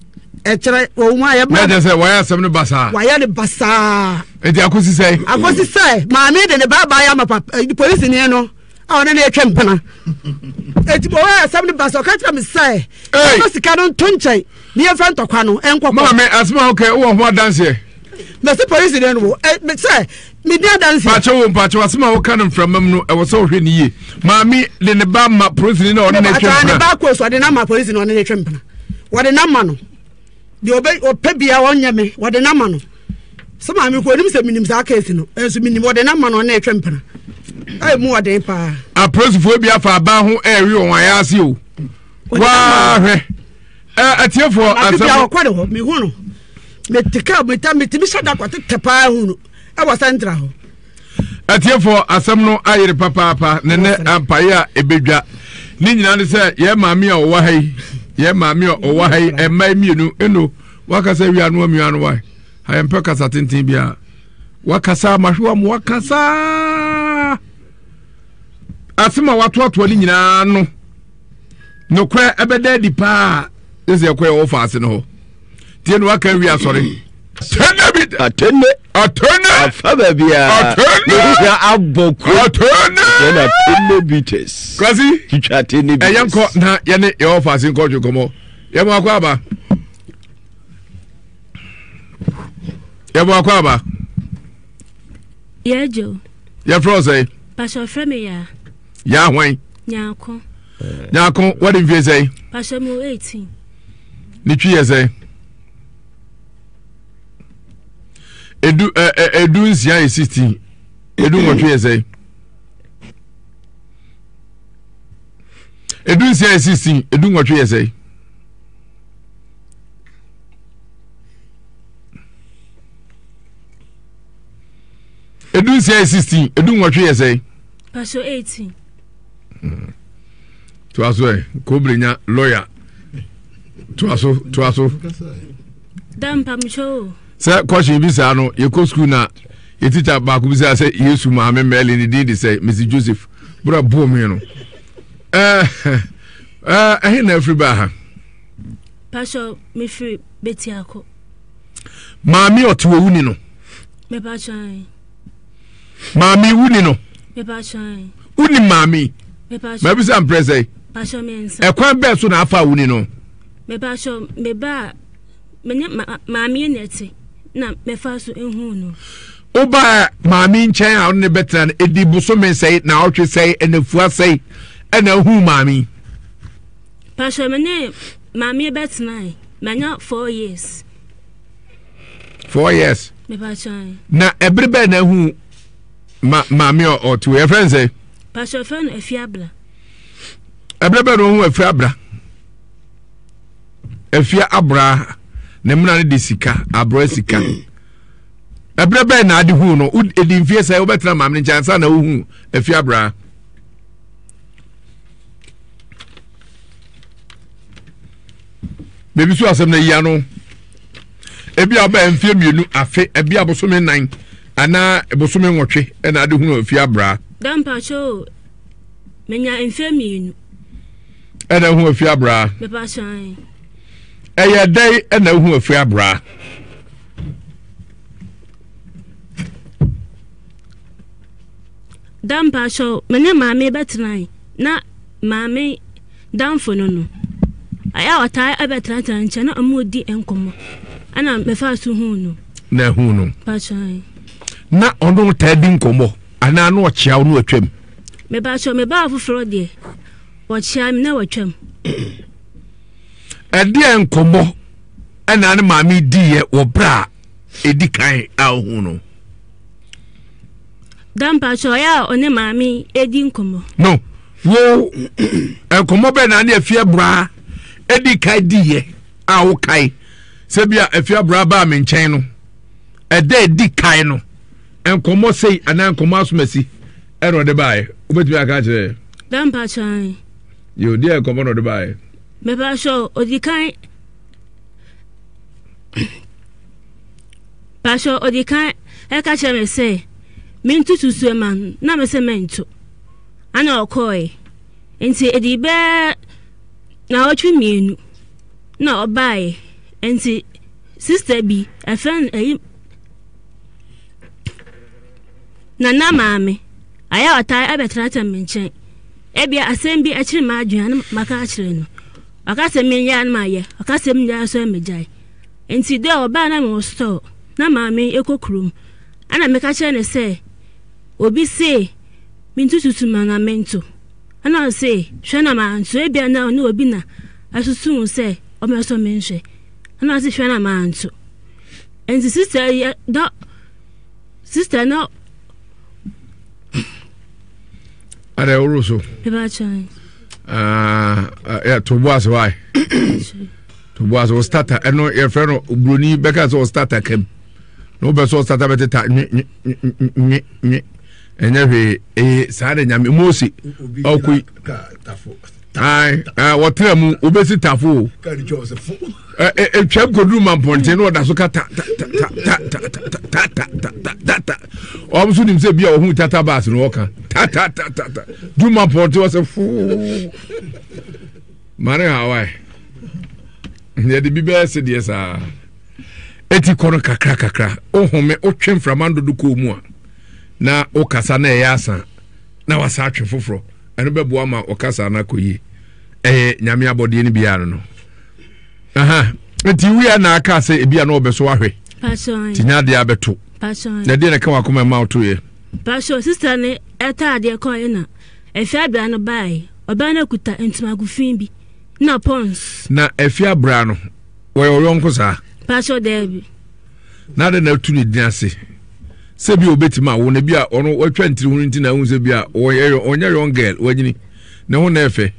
chere o ma ya na je say why asem no basa why the basa e di akosi say ma me de ne baba ya ma papa police ni no a ona na etwe mpana eti bo why asem no basa ka tira me say o sika no tonchai ni e fa ntokwa no enkokọ ma me asma okay wo ho dance here me say police ni no me say me dia dance pacho asma wo kan from mam no e wo so hwe ni ye ma me de ne ba ma police ni na ona na etwe mpana ne ba ko so de na ma police ni ona na etwe mpana wo de na ma no de opebia wonya me wo de na ma no so ma me ko nim se minim za case no enso minim wo de na ma no na etwe mpana ai mu wo de pa a police fo bia fa ba ho e wi won ya ase o wa hwe atiefo asam ko de ho me hu no me tika me ta me ti mi sada kwate tepa hu no e wa santra ho atiefo asam no ayere papa ne ampaya ebedwa ni nyina ne se ye maami a wo wa hai ye maami a wo wa hai e mai mienu eno wakasa wi anu anu wa ha empe kasa tintin bia wakasa mahwa mo wakasa asema watoto ni nyina no kwa ebeda di pa eze kwa wo fa ase no ho tie no aka wi asore atene afaba bia ya aboku atene na atene bites kwasi chicha atene bites eyanko na ye ne yo fa ase nko dwokomo ye mo akwa aba Yejo. Ya froze. Pastor Freme ya. Ya hwan. Nyako. Nyako, what in you say? Pastor mu 18. Ni twi ye say. Edu nsia 16. Edu nwotwe ye say. Edu nsia 16, edu nwotwe ye say. Edu say 16, edu nwotwe ye say. Pastor 18. To aso kobrenya lawyer. To aso. Dan pamcho. Say question bi say no, ye ko school na ye teacher ba ko bi say Yesu ma me mele ni di say Mr. Joseph. Bra bo me no. He na free ba ha. Pastor me free betiako. Maami otiwo wuni no. Me ba chan. Mami wuni no. Me ba chan. Wuni mami. Me ba chan. Me bi say amprese. Pastor me ensa. E kwan be so na afa wuni no. Me ba chan me ba menye mami neti na me fa so enhu no. Oba mami nchen a ne betra edi buso me say na otwe say enafua say ena hu mami. Pastor me mami betna manya 4 years. 4 years. Me ba chan. Na ebrebe na hu mami o to your friends say. Pastor friend efiabla. Ebrebe no hu efiabra. Efia abra na muna ne disika abra sika. Ebrebe na ade hu no edi mfie say obetra mami nchansa na hu efiabra. Bebi so asem na ya no. Ebi aba mfie mienu afe ebi abosome 9 ana ebosome nwotwe na ade hu no efiabra. Dan pacho menya mfie mienu. Ena hu efiabra. Me pa chan. Eye dai ena hu efiabra. Dan pacho menya mami betna na mami dan fono no. Aya wata abetra nche na amodi enkomo. Ana me fa so hu no. Na hu no. Pa chan. Na ono ta di nkomo ana na ochia no atwam. Me ba so me ba fufuro de. Ochia me na watwam. Ade enkomo ana ne mami di ye obra edi kan a hu no. Dan pacho ya one mami edi nkomo. No. Wo enkomo be na afia bra edi kai di ye a wo kai. Se bia afia bra ba me nchen no. Ede edi kai no. Enkomo sei ana enkomo asomasi. Ero de bae. Obetumi aka kire. Dan pacho. Yo di enkomo no de bae. Me pacho odikan. Pacho odikan e ka kire me say mintu susu man na me se mento. Ana okoi. Enti edi be na otwe mienu. Na obae enti sister bi a friend na maame aya otai abetrata menchen ebia asem bi akiri ma adwan maka akiri no aka se men ya na maye aka se men ya so emejai enti de oba na me store na maame ekokrum ana meka kire ne se obi se mintututu mana mento ana se hwe na ma nso ebia na no obi na asusu se o me so menhwe ana se hwe na ma nso enti sister no Are Uruso. Yeah, to was why. To was or starter, and no your friend Bruni Beckers or starter came. No beso starter better time. And every Saturday, Yamimosi. Oh, quick. What term obesi tafu? A chap could do my point, and what that's okay. Almost him say, be a who tata bass and walker. Ta. Do my point was a fool. Mare Hawaii. Near the BBS said, yes, Eti kono kakra. Oh, home, o chem from Mando Dukumua. Na o kasane yasa. Na wasache fufro. And be boama o kasana koyi. Nyame abodi ni bia no. Aha. Enti wi na aka se bia no obeso ahwe. Passion. Tinya de abeto. Passion. Na de na ka wakoma ma to ye. Passion sister ne eta de ko ye na. Efia bra no bai. Oba na kuta entima gufin bi. Na pons. Na efia bra no. We oyonko sa. Passion there. Na de na tu ni din ase. Se bi obetima wo na bia ono watwa ntiri hu nti na hu se bia onye young girl wanyini. Na hu na efe.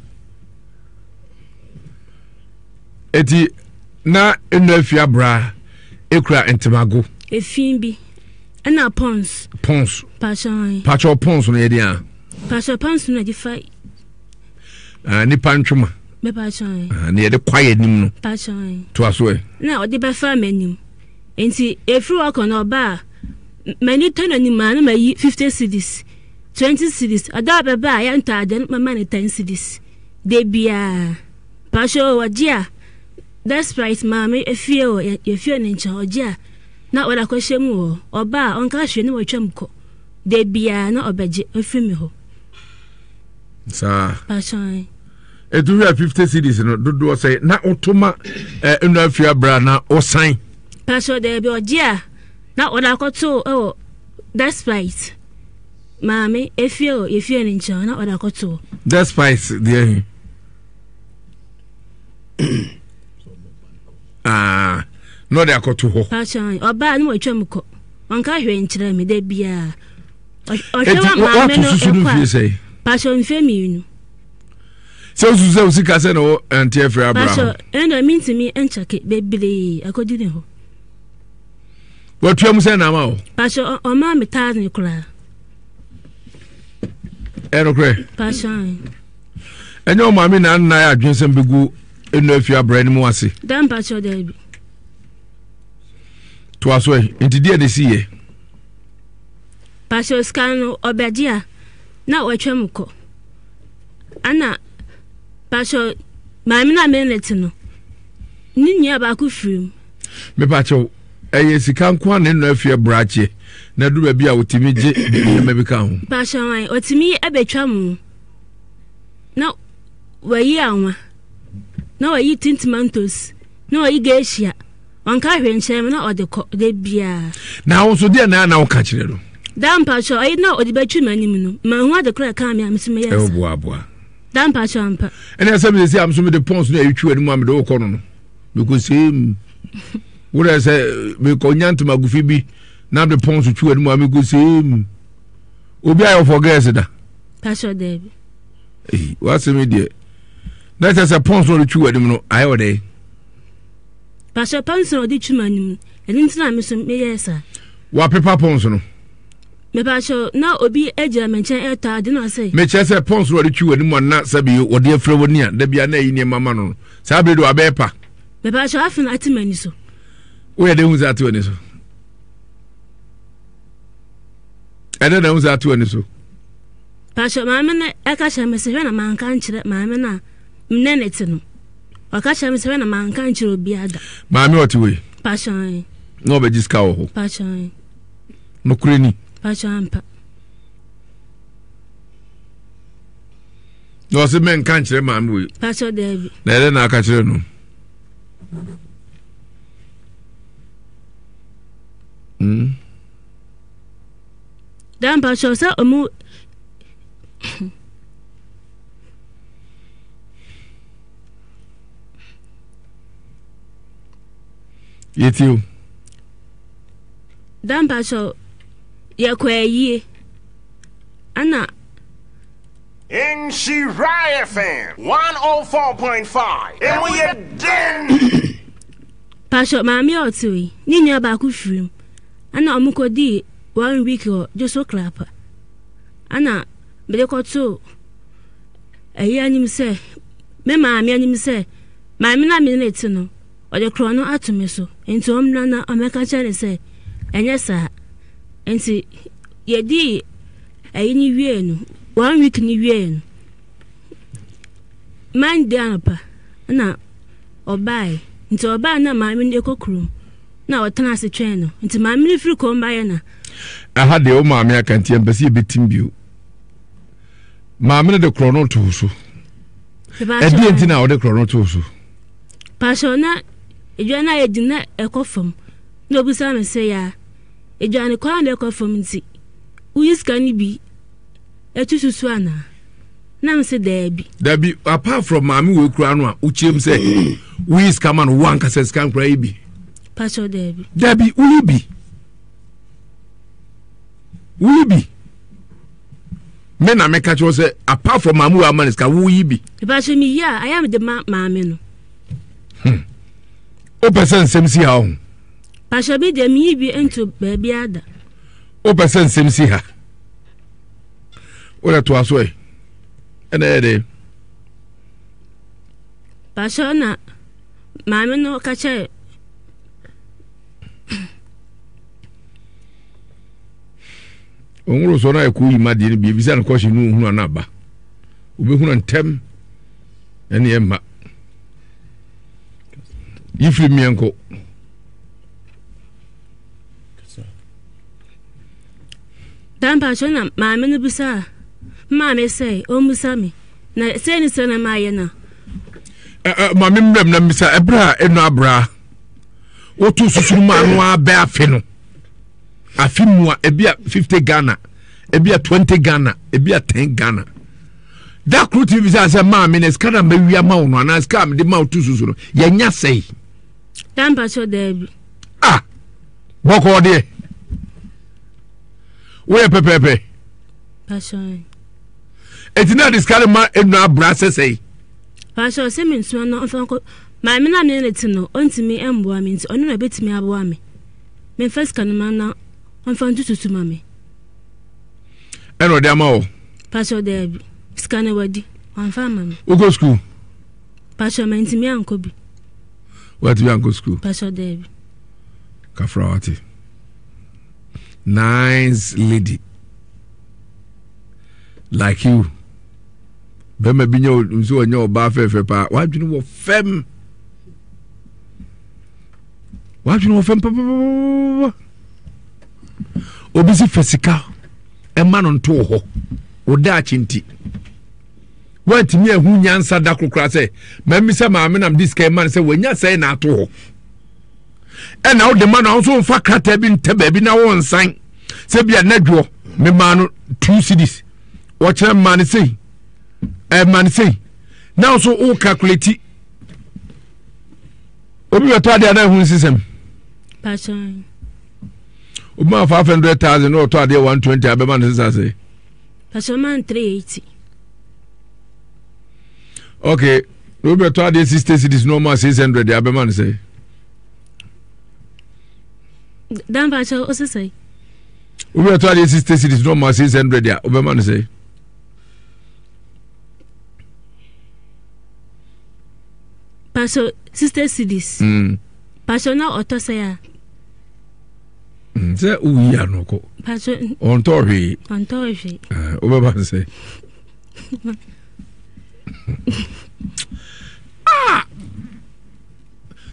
Eti na enafia bra ekura entimago efimbi ana pons passion pons no yedia passion pons no defy nipa ntwuma me passion na yede kwaye nim no passion to aso e na odi be fa manim enti efru akona oba mani tonani ma na mayi 50 cedis 20 cedis ada be ba ya ntade mama ne 10 cedis de bia passion wajia. That's right, mommy. If you in charge, not what I call shame or bar on cash, you know, chumco. They be not a budget of female. Sir, passion. It do have 50 cities and do say, not automa, enough your brana or sign. Passion, there be a dear. Not what I call so. Oh, that's right, mommy. If you're in charge, not what I call so. That's right, dear. No de akoto ho passion oba no atwamko onka hwe nkyere me da bia ohwe ma me no ekwa passion femi nu so usika se no anti efre abraham passion endo minti mi enchake bebele akodi ne ho watwam se na ma o passion o ma me 1000 kula eno kre passion enyo ma mi na ya adwensem begu eno afia brand mu ase dan passion there bi to aso enti dia de siye passion scan obedia na watwamko ana passion ma mi na minute no ninya ba ku frim me pacho eye sika nko na eno afia brache na duru bia otimi je me bi ka ho passion ai otimi ebetwam na wayi anwa na wayi tintimantos na wayi geishia onka hwe nchem na odeko de bia na wo so de na wo ka kire do dan passion ai na odi betwi manim no ma hu adekora ka me amsime yes e boa dan passion ampa ene asem se amsome de pons na yitwi anu am de wo kono no because wo re se me ko nyantuma gufi bi na de pons twi anu am go se obi ayo forget da passion de what's me there na se pons no twi anu no ayo de passion pons no di twi manim eni ntina me so me yes wa paper pons no me passion na obi eja menchen eta de no say me chese pons no twi anu mo na sabi wo de afre woni a da bia na yi ne mama no sabi do abepa me passion afin atimani so we de hu za to ani so ene na hu za to ani so passion mama na eka sha me se hwe na man kan kire mama na mnenete no waka kyerɛ me sɛ na manka nkyerɛ obi ada maame ɔte wei passion na ɔbɛgye sika wɔ hɔ passion no kureni passion pa na ɔsɛ menka nkyerɛ maame wei passion David na ɛdɛ na aka kyerɛ no dan passion sɛ ɔmu yetio dan passion yɛkɔ ayie ana in Shirai FM 104.5 and we are den passion maame ɔtewe ne nua baako firim ana ɔmo kɔdi 1 week or Joso Clapper ana bede kɔto ayi anim sɛ me maame anim sɛ maame na me ne ti no ɔde kro no ato me so enti ɔmna na ɔmeka kyerɛ sɛ ɛnyɛ saa enti yɛdi ayi ni wie no 1 week ni wie no man dia no pa na ɔbae nti ɔbae na maame ne kokrum na ɔtena ase twɛn no nti maame ne firi kɔm bae na aha de o maame akanti empɛsɛ yɛbɛtim bio maame ne de kro no to so ɛdi enti na ɔde kro no to so passion na edwana yedi na ekofam na obusa me se ya edwane kwa na ekofam nti uyiska ni bi etususu ana na me se dabi apart from maame we kura no a uchiem se uyiska man one ka se scan kura ibi pastor dabi uyibi me na me catch say apart from maame we man ska uyibi pastor mi ya I am the maame no o person nsem si ha ho pastor bi de mi bi into baby ada o person nsem si ha o le to aso e na e de pastor na maame no ka che onwuro so na eku yi made ni bi bisa no kwahye nu hunu na ba obehunu ntem ene e ma yifri mienko dan pastor na maame no bisa maame say o musa me na say ni sana maye na maame mbem na bisa ebra eno abra otu susuru ma no aba afi no afi mu a ebia 50 Ghana ebia 20 Ghana ebia 10 Ghana da kruti bisa say maame ne skada mawia ma wono na skam de ma otu susuru ya nya sei dan pastor David boko de we pepepe pastor etina diskare ma enu abra sesei pastor se me nso na onfanko maame na me ne ti no ontimi emboa me nti ono na betimi aboa me me first kan ma na onfantu tutu ma me eno de ama o pastor David skane wadi onfa ma me o go school pastor me ntimi anko bi what you go school pastor David Kafrawati nice lady like you bema binyo nso onye oba fefe pa wadwene wo fem pa obisi fasika ema no nto ho oda achinti wantimi ehu nyansa da kokra se mamisa maame nam diska man se wanya sai na ato ho ena wo de ma na so mfa krata bi nta ba bi na wo nsan se bia nadwo me ma no 2 cedis wo kire man sei man sei now so o calculate obi weto ade na hu system passion o ma 500,000 no to ade 120 abema no say passion man 380 okay obi weto ade 60 cedis no more 600 abema no say dan passion o say obi weto ade 60 cedis no more 600 ya obema no say passion 60 cedis passion na oto say ya se uwi anoko passion onto hwe obema no say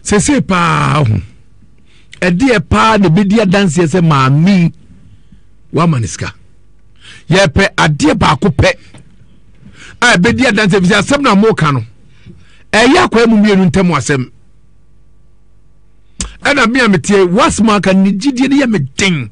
sese pa ho ede pa de bedi adanse se maami wa maniska ye pe ade ba ko pe a bedi adanse bi asem na mo ka no eya kwa mu mienu ntem asem ana mi ametie wasma ka ni gidie ne ye medin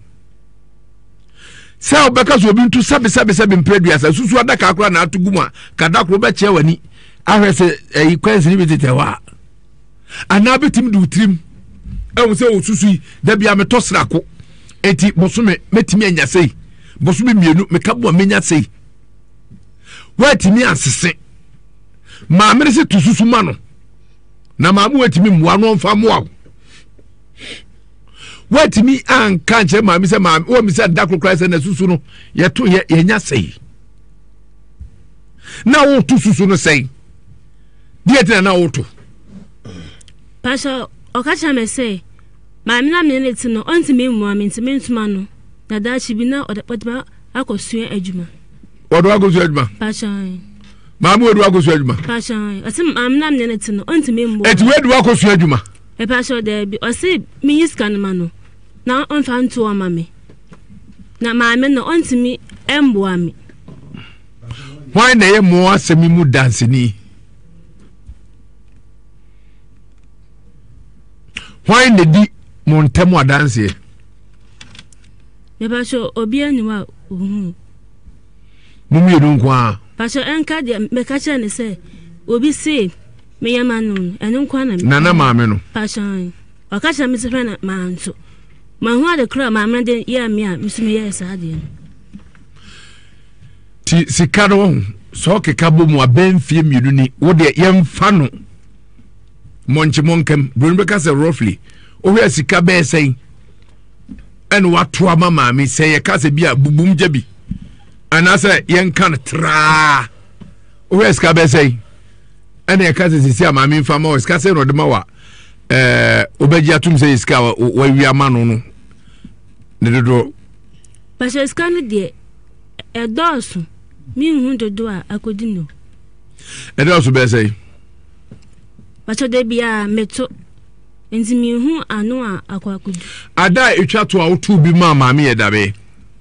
sa obeka so obi ntu sabe mpreduasa susu adaka akora na atuguma kadakro be che wani ahwese kwensi ni bitete wa ana betim du trim ewu se osusu da bia metosra ko enti bosume metimi anya sei bosume mienu mekabo menya sei watimi asese ma mere se tususu ma no na ma mu watimi muwa no mfa muwa watimi anka nche ma mi se ma o mi se dakro Christ na susu no yeto ye nya sei na wo tususu no sei diete na wo to pastor okacha me say ma mi na me neti no ontimi muwa mi ntimi ntuma no na da chi bi na odeba akosua adwuma odo akosua adwuma pastor Mamu edu akosu adwuma. Pasha, asim amna mneneti no ontimi mbo. Eti edu akosu adwuma. E pasha de bi osi minyiska no ma no. Na onfa nto ama me. Na maame no ontimi embo ami. Why na ye mo asemi mu dance ni? Why na di mo ntemu adanse ye? E pasha obi aniwa uhu. Mumu edu nkwa. Pasha enka de mekacha ne se obi se me yama no enu nkwa na nana maame no pasha okacha me se na manso ma hu ade kra maame de ya me a misumi ye sa de ti sikaro so kekabo mu abenfie mienu ni wo de yemfa no monche monkem brunbeka se roughly o hwe sika be sei en wato ama maame se ye ka se bia bubum jabi anase yen kan tra o eska be say ene ka se sisi ama mi fama o eska se no de ma wa obeji atum se iska wa wi ama no no ne dodo pasha eska ne de edosu mi hu dodo a akodi no edosu be say pasha de bia meto enti mi hu anu a akwakodu ada etwa to a otu bi ma mi ye dabe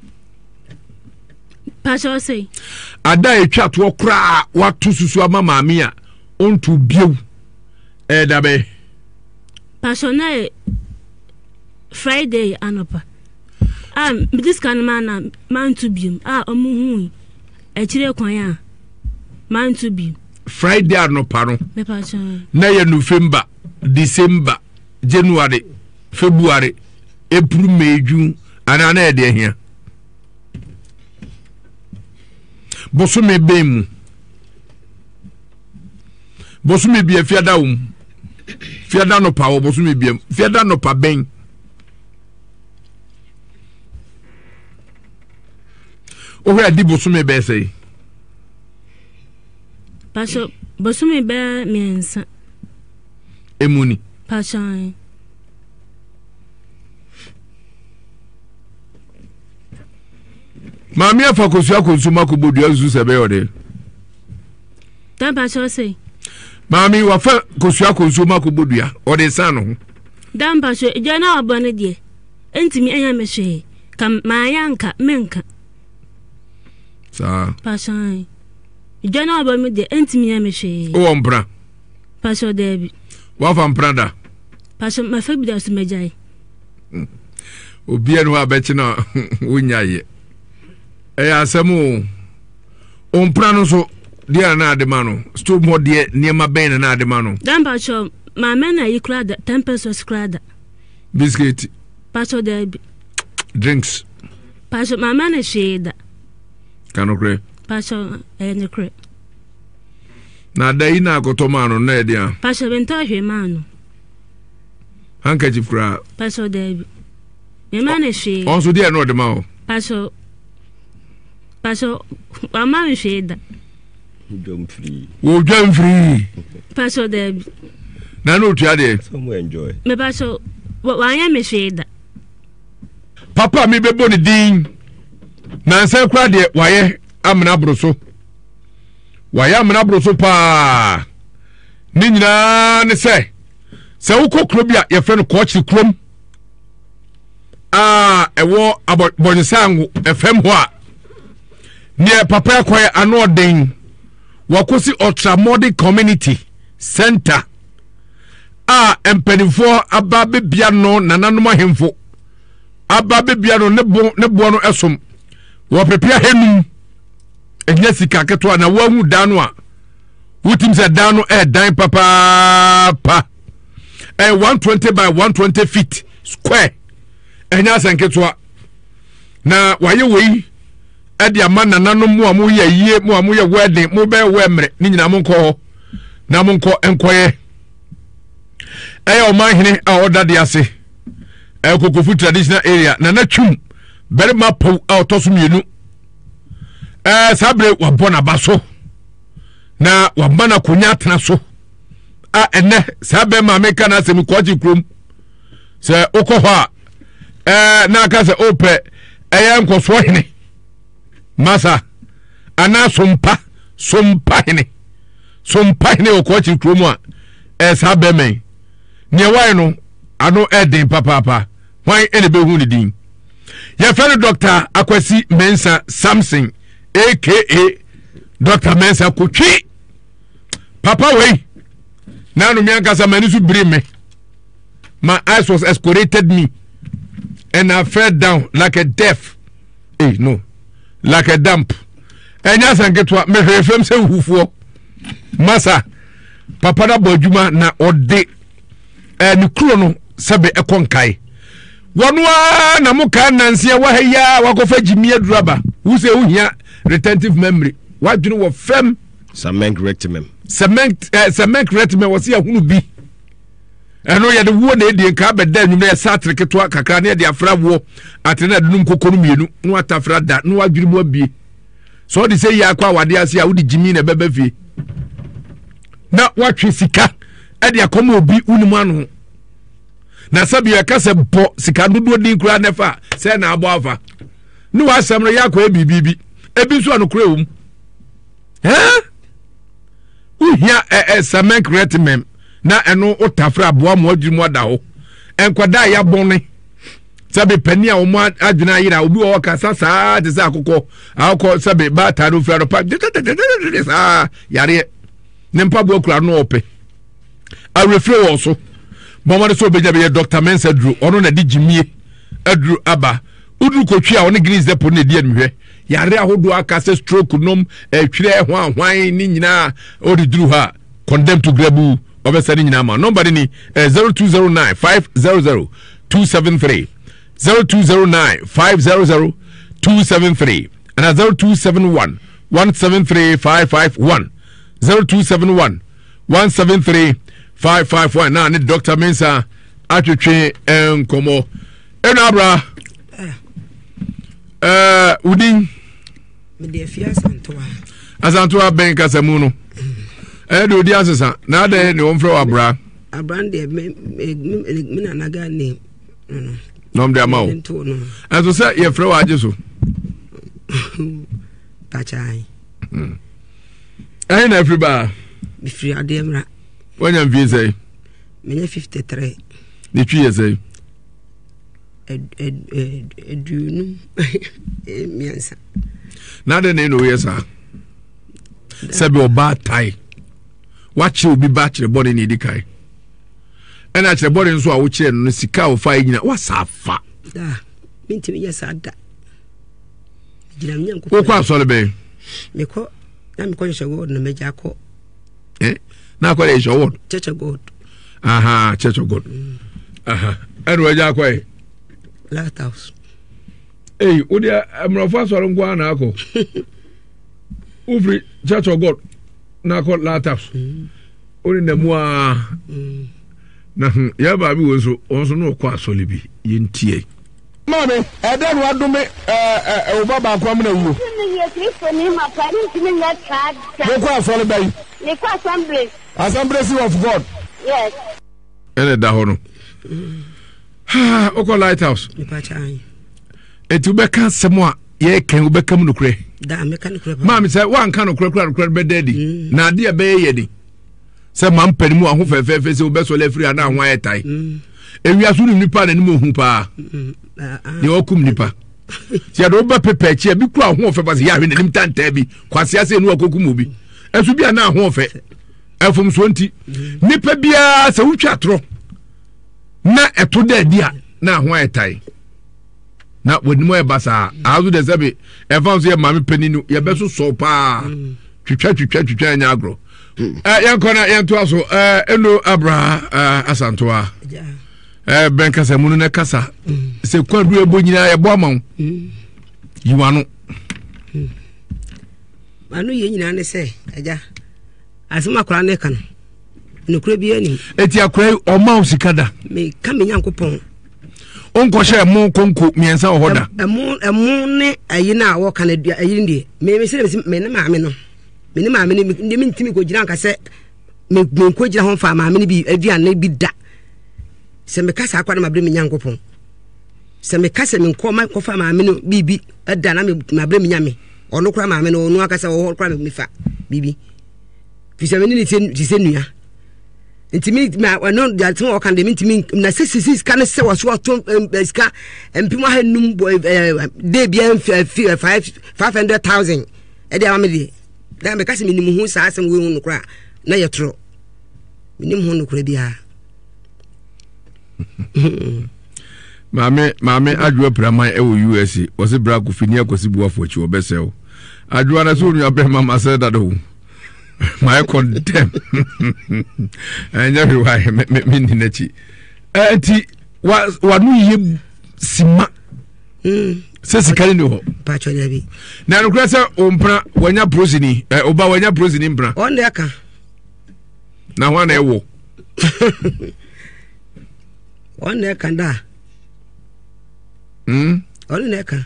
Pasha say ada etwa to kra watu susu ama maami a ontu biew dabe Pasha na Friday anopa this kan man to biem omuhu e kire kwan a man to biem Friday anopa no me pasha na ye November December January February April May June ana na e de hia bosume bemu bosume bia fiada fiada no pa bosume bia fiada no pa ben o we adi bosume be sei pasha bosume be miensa emuni pasha Mami afa kosu akonsuma ko bodu azu sebe ode. Dan pasha say. Mami wafa kosu akonsuma ko bodu ya ode sano. Dan pasha jana obone de. Entimi anya mehwe kam mayanka menka. Sa. Pasha. Jana obone de entimi anya mehwe. O mpra. Pasha debi. Wafa mprada. Pasha mafa bi da su mejai. Obi enu abechi na wunyaye. Asemu ompra no so dia na ademano sto mo de niema ben na ademano dan pacho ma mena yi krada 10 pesos krada biscuit pacho de drinks pacho ma mena sheda kanokre pacho ne kre na dai na akotomano na edia pacho bento hwe manu handkerchief kra pacho de me mena she on so dia no de ma pacho ama mi sheda wo jam free pacho de na no tua de some enjoy me pacho wa anya mi sheda papa mi bebo ni din na nse kra de waye amna broso pa ni nyina ne se sɛ wokɔ kuro bi a yɛfrɛ no kɔɔkye kurom ɛwɔ abɔnsango fm hɔ a neɛ papa akɔyɛ ano ɔden wakosi ultramodern community center mpanimfoɔ aba bebia no nananom ahemfo aba bebia no ne boɔ no ɛsom wɔprepare henum ɛnyɛ sika ketewa na wahu dan no a wotim sɛ dan no dan papaapa 120 by 120 feet square ɛnyɛ asɛnketewa na wayɛ wei ɛde ama nananom mu a moyɛ yie mu a moyɛ wedding mo bɛyɛ wɛmmerɛ ne nyina mo nkɔ hɔ na mo nkɔ nkɔyɛ ɛyɛ ɔmanhene a ɔda de ase Kokofu traditional area na twum barima pɔw a ɔtɔ so mmienu sabre wabɔ n'aba so na waba na konya atena so a ɛnɛ saa bɛrima meka na asɛm kɔgye kurom sɛ wokɔ hɔ a na aka sɛ opɛ ɛyɛ nkɔsoɔ hene masa anaa sompa hene wɔ kɔgye kurom a saa bɛrima yi nea wae no ano ɛden papaapa hwan ɛne bɛhu ne din yɛfɛ no Dr. Akwasi Mensa Samson aka Dr. Mensa Kotwi papa wei na no mi ankasa mani so biri me my eyes was escalated me and I fell down like a deaf like a dump enya sanketwa me hwefem se hufuo masa papa da bodwuma na ode ni kuro no sebe ekonkai wonua na muka nansia wa haya wakofa jimie duraba wo se ohia retentive memory wadwene wo fem cement rectum was ya hunu bi eno ye de wo na edi nka beda nwum na ya satre ketwa kakra na de afra wo atena dunum kokonu mienu no atafra da no wadwene mu abie so de say ya akwa wade ase a wo de jimi na beba fie na watwe sika e de akoma obi unum ano na sabi ya kase bo sika dodo din kura nefa se na abo afa ni wa asem no yakwa bibibi ebi so anokura wum uhia cement retimem na eno otafra aboa mo adwumu ada ho enkwada ya bone sabi pani a omo adwena yira obi wo kasa saa de sa akokɔ sabi ba ta no fra no pa saa yare ne mpa bo kura no ope a refre wo so bomade so beja be Dr. Mensa Dru ono na di jimie adru aba udru kotwi a ono greens depo na di anhwe yare ahodo aka se stroke nom twire hwan ni nyina odi dru ha condemn to grabu obesa ni nyina ma number ni 0209 500 273 0209 500 273 and 0271 173 551 0271 173 551 na ni Dr. Mensa atwetwe enkomo enabra udin me de fia asantoa ben kasamu no de odi asesa na de ne wonfre wabra abran de me na naga ne no nom de amawo aso se ye frɛ waje so pachai na everybody be free ademra when you view say me 53 the 3 years say edunu miansa na de ne no yes ah sabi oba tai wachi obi ba kire body ne dikai ena kire body nso a wo kire no sika wo fa nyina wasafa da mintimi yesa da jira mnyanko ko kwa so le be meko na meko shogo na meja ko na ko le showo Church of God Church of God enu eja ko Lighthouse odi amrofo so ngwa na akọ ufri Church of God na akọ Lighthouse ori na mu a na ya ba bi wonso onso no kwa solibi yentie mame eden wa do me o baba kwa me na wu ni ye Kristo ni ma parents ni na card mo kwa sole bai ni kwa Assembly of God yes ene da hono oko Lighthouse ni pachai etu beka semwa ye ken ubeka mu nokure da meka nokure mame say wan kan nokure be daddy na ade be ye di se man panimu aho fefefe se obeso le free na ho ayetai ewia so nipa na nim ohu pa ye okum nipa ti ado ba pepe chi bi kura ho fe ba se ya hwe nim tanta bi kwase ase nu akokum obi esu bia na ho fe efum so nti nipa bia se wutwa tro na eto da dia na ho ayetai na wonimu e basa azu de sebe e fa so ye mame paninu ye beso so pa twitwa nya agro yankona yanto aso eno abra asantoa ben kasa munu na kasa se kwadu ebo nyina ye bo amaw yiwano anu ye nyina ne se aja asema kora ne kan no kura bi ani eti akora o maw sikada me ka me nyankopon onko hye mo konko miensa o hoda emu ne ayi na wo kan adua ayi ndie me se me ne maame no me ne maame ne me ntimi ko gina nka se me ko gina ho fa maame ne bi aduane bi da se me kasa akwa na mabre me nyankopon se me kasa me ko ma ko fa maame no bibi ada na me mabre me nyame ono kura maame no onu akasa wo kura me fa bibi fi se me ni ti se nua ntimi ma no da tun o kan de ntimi na 66 kan se wo so to ska empimo ha num de bia 500,000 e de amede da me kase minim hu sa asem we hu nokra na yetro minim hu nokra bia mame adwo praman e wo US o se bra ku fini akosi buafo chi obesel adwo na so nua be mama se da do my condemn anya why me ni nachi enti wa nu ye sima se sikali ni ho pa chonya bi na no kura se ompra wanya prosini oba wanya prosini mpra on de aka na ho na ewo on de aka da on de aka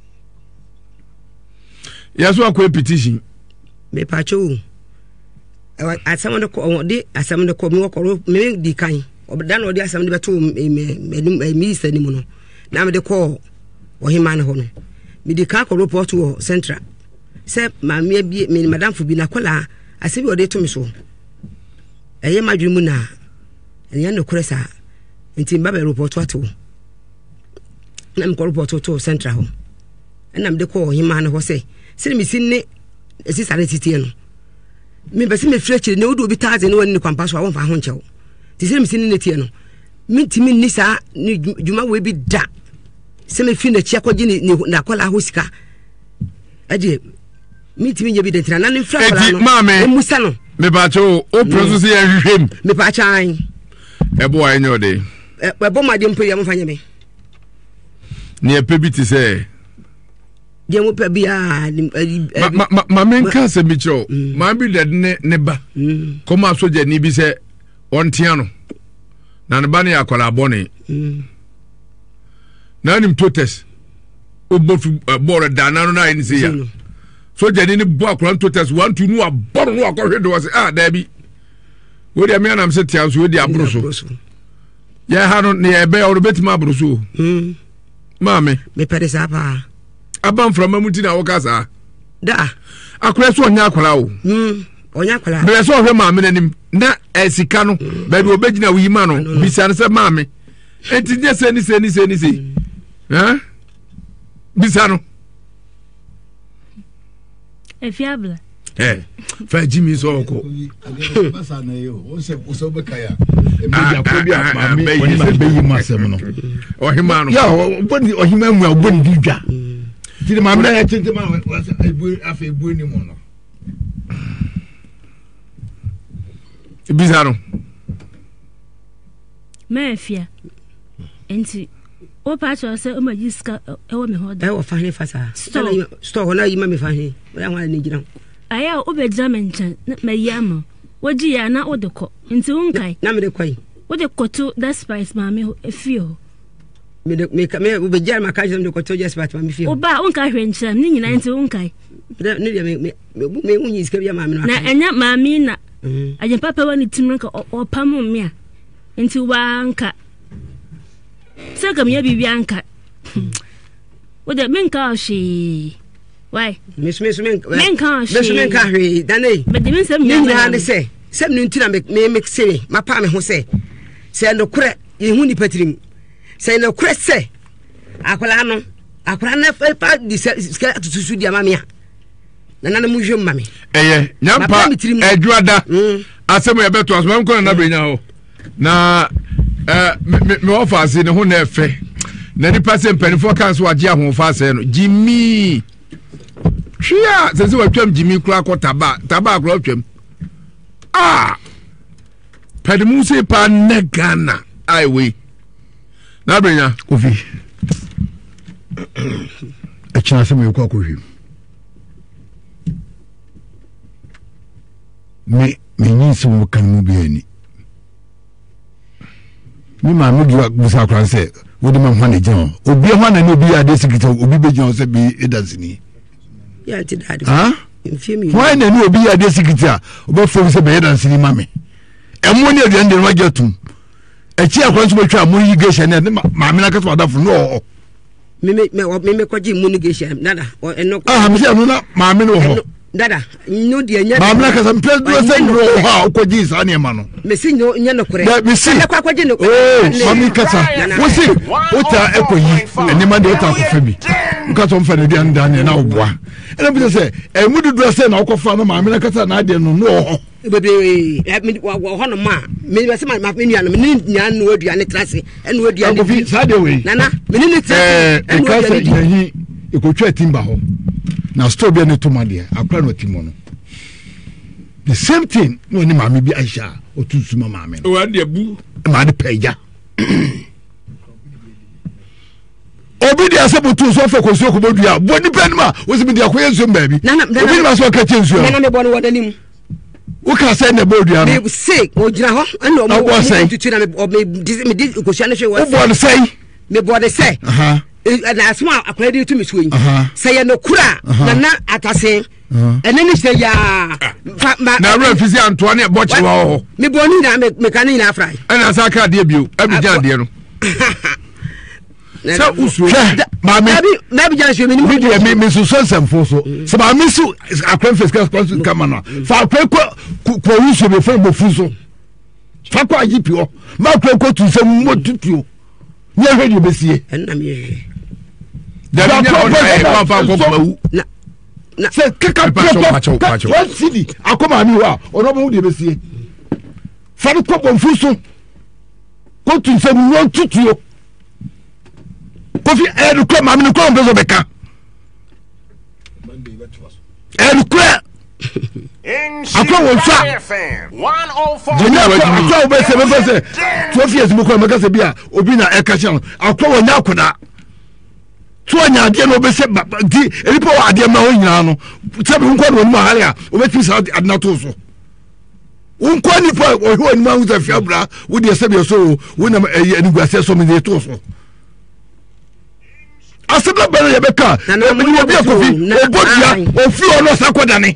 yaso akwa petition me pa cho asam de ko de asam de ko mi wokoro me di kan obda na odi asam de beto me sani mu no na me de ko ohima ne ho no me di kan ko report wo central se ma me bi me madam fu bi na kola asebi odi to me so eye madwum na enya no kuresa nti mba be report ato na me ko report to central ho na me de ko ohima ne ho se me sinne esi sare titie no me bese me frechire ne odo bi taze ne wani kwampa so awon fa ho nchew ti se me sin ne tie no mintimi ni sa ni juma we bi da se me fi na chia kwaje ni na kola ho sika aje mintimi nya bi de tira na ne fra kola no e musa no me ba cho o process ye hwehwem me pa chan e bo anyo de e bo ma de mpo ya mo fanya me ni e pe bi ti se je mo pe bia ma men ka se mi cho ma bi de ne ba ko ma soja ni bi se on tiano na ne ba ne akola bone na nim totes obofu bore dana no na ni se ya soja ni bo akola totes 1 2 no aboro no akohwe do se da bi wo de me anam se tia so wo de abroso ya ha no ne ebe o betima abroso mame me pere sa pa aban from mamuti na wokasa da akura so onya akwala o onya akwala be so hwe maame nanim na esika no be do obegina wiyima no bisa ne se maame enti nye se ni bisa no efiabla fa jimi so ko basa na yo o se be kaya e me ya ko bi maame oni ma be yi masem no ohima no ya boni ohima mu aboni di dwa ti maame na tete ma afa ebu ni mo no bisa no mafia enti o pa cho se o ma yiska e wo me hoda e wo fa ne fa sa store na yi ma me fa ne ya wa ni gina aya o be jaman chan ma yama woji ya na odeko nti unkai na me de kwai wode koto that spice ma me efio me o be jaman ka jam de koto just spice ma me fio o ba unka hwencham ni nyina nti unkai ne dia me unyi iska bia ma me no na enya ma mi na aje papa wani timranka o pamu me a nti wanka saka me bibi anka wode menka shi why men ka shi hwe danai but the men say ni na ne se sem no ntina me sere mapa me ho se no kure ye hu ni patirim se no kure se akola na fa di ska tutu di amamia na mu hwe mame nyampa adwada asemo ye beto asemo ko na brenya ho na me ofa ase ne ho na efe na ni pase mpanifo kan so age ahofa ase no Jimmy Tria se watwam Jimmy kura ko taba kura twam pedimu se pa negana aiwe na brenya Kofi achina se me ko akohwe me nyinsi mo kan mu biani mi ma mu giwa busa kran se wodi ma hwane jan obi hwane ne obi ade sikita obi bejan se bi edansini ya ti dadi infimi hwane ne obi ade sikita obi fo se be edansini mame emu ne aduan de ma getum echi akwan so betwa mu irrigation ne ma me na kasa wada fu no me kwaji mu irrigation nada eno mi se anu na ma me no ho dada no dia nya ma me kasa mpes do se no ha kwaji sa ne ma no me si no nya no kore me si kwa kwaji no ma mi kasa wo si ota ekoyi eni ma de ota ko fa bi nka to mfa ne dia ndan na oboa ena bi se mu dudu se na okofa no ma me kasa na ade no ho bebe wa hono ma me be se ma me nua no me nya no adua ne trase enu adua ne sa de we nana me ne trase enu adua ne hi ikotwa timba ho na store be ne tomade akra no timo no the same thing no ni mama bi Aisha otusu mama me o ade bu ma de peja obi dia se butu so fa kosi okobodua boni penma wo se bi dia koyenso mba bi obi ma so ka chenso nana me bonu wodanim wo ka say na bodua no me say o gira ho eno mo tutu na me di kosi na hwe wo bo say me bo de say na asma akwa di tumi so yin say no kura na atase eneni say ya na ra fisi Antoine boche wa ho me boni na me kan ni na fry na sa ka de bio abijan de no sa usu ma bi jan so me so semfo so se ma me su akwa fiska sponsor kamana fa akwa ko usu be fa bofu so fa kwa gpo ma kwa tu se mo tutuo ni ehwe di besie enna me da nya on fa ko bawu na se kaka pacho one city akoma mi wa ono bo di besie fa ko bofu so ko tu se mo tutuo Kofi edu kwa mami ni kwa mbezo beka edu kwa akwa wonsa akwa obese bese 12 years mu kwa meka se bia obi na ekacha akwa wonya akoda so anya ade no obese di elipo wa ade ma ho nyina no sabe nkwa no mu ahare a obeti sa adna to so nkwa ni po oho ni ma hu za fiabra wo de sabe so wo na eniguase so me de to so asebla bere yebeka ni obi akofi obodia ofi ono sakodane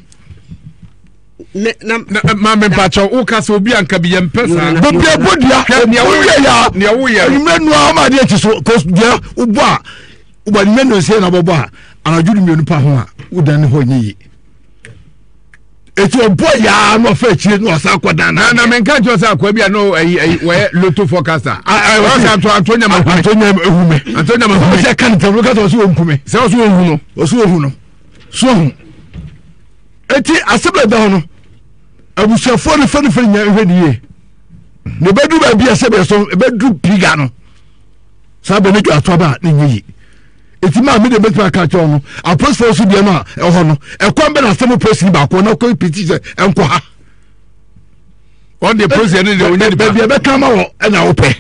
ma me pacho o ka so obi anka bi yempesa obi abodia ne wo ya ni menu ama de ti so ko dia ubo a ubo ni menu se na bobo a anajuru mi onu pa ho a udan ho nyi eti obo ya no fa chire no sakodane na me nka jo sa kwa bia no we loto forecaster Antonia mahume se kan tawo ka so onkume se so ohu no so eti asebla da hono abusafo ne fani nya hwediye ne bedu ba bia sebe so bedu piga no sabe ne twa toba ne nyi eti ma me de betu aka cho no apostle so bia no e ho no e kwambe na semo presi ba ko na ko piti se enko ha on the president ne onya di bia be kama wo na wo pe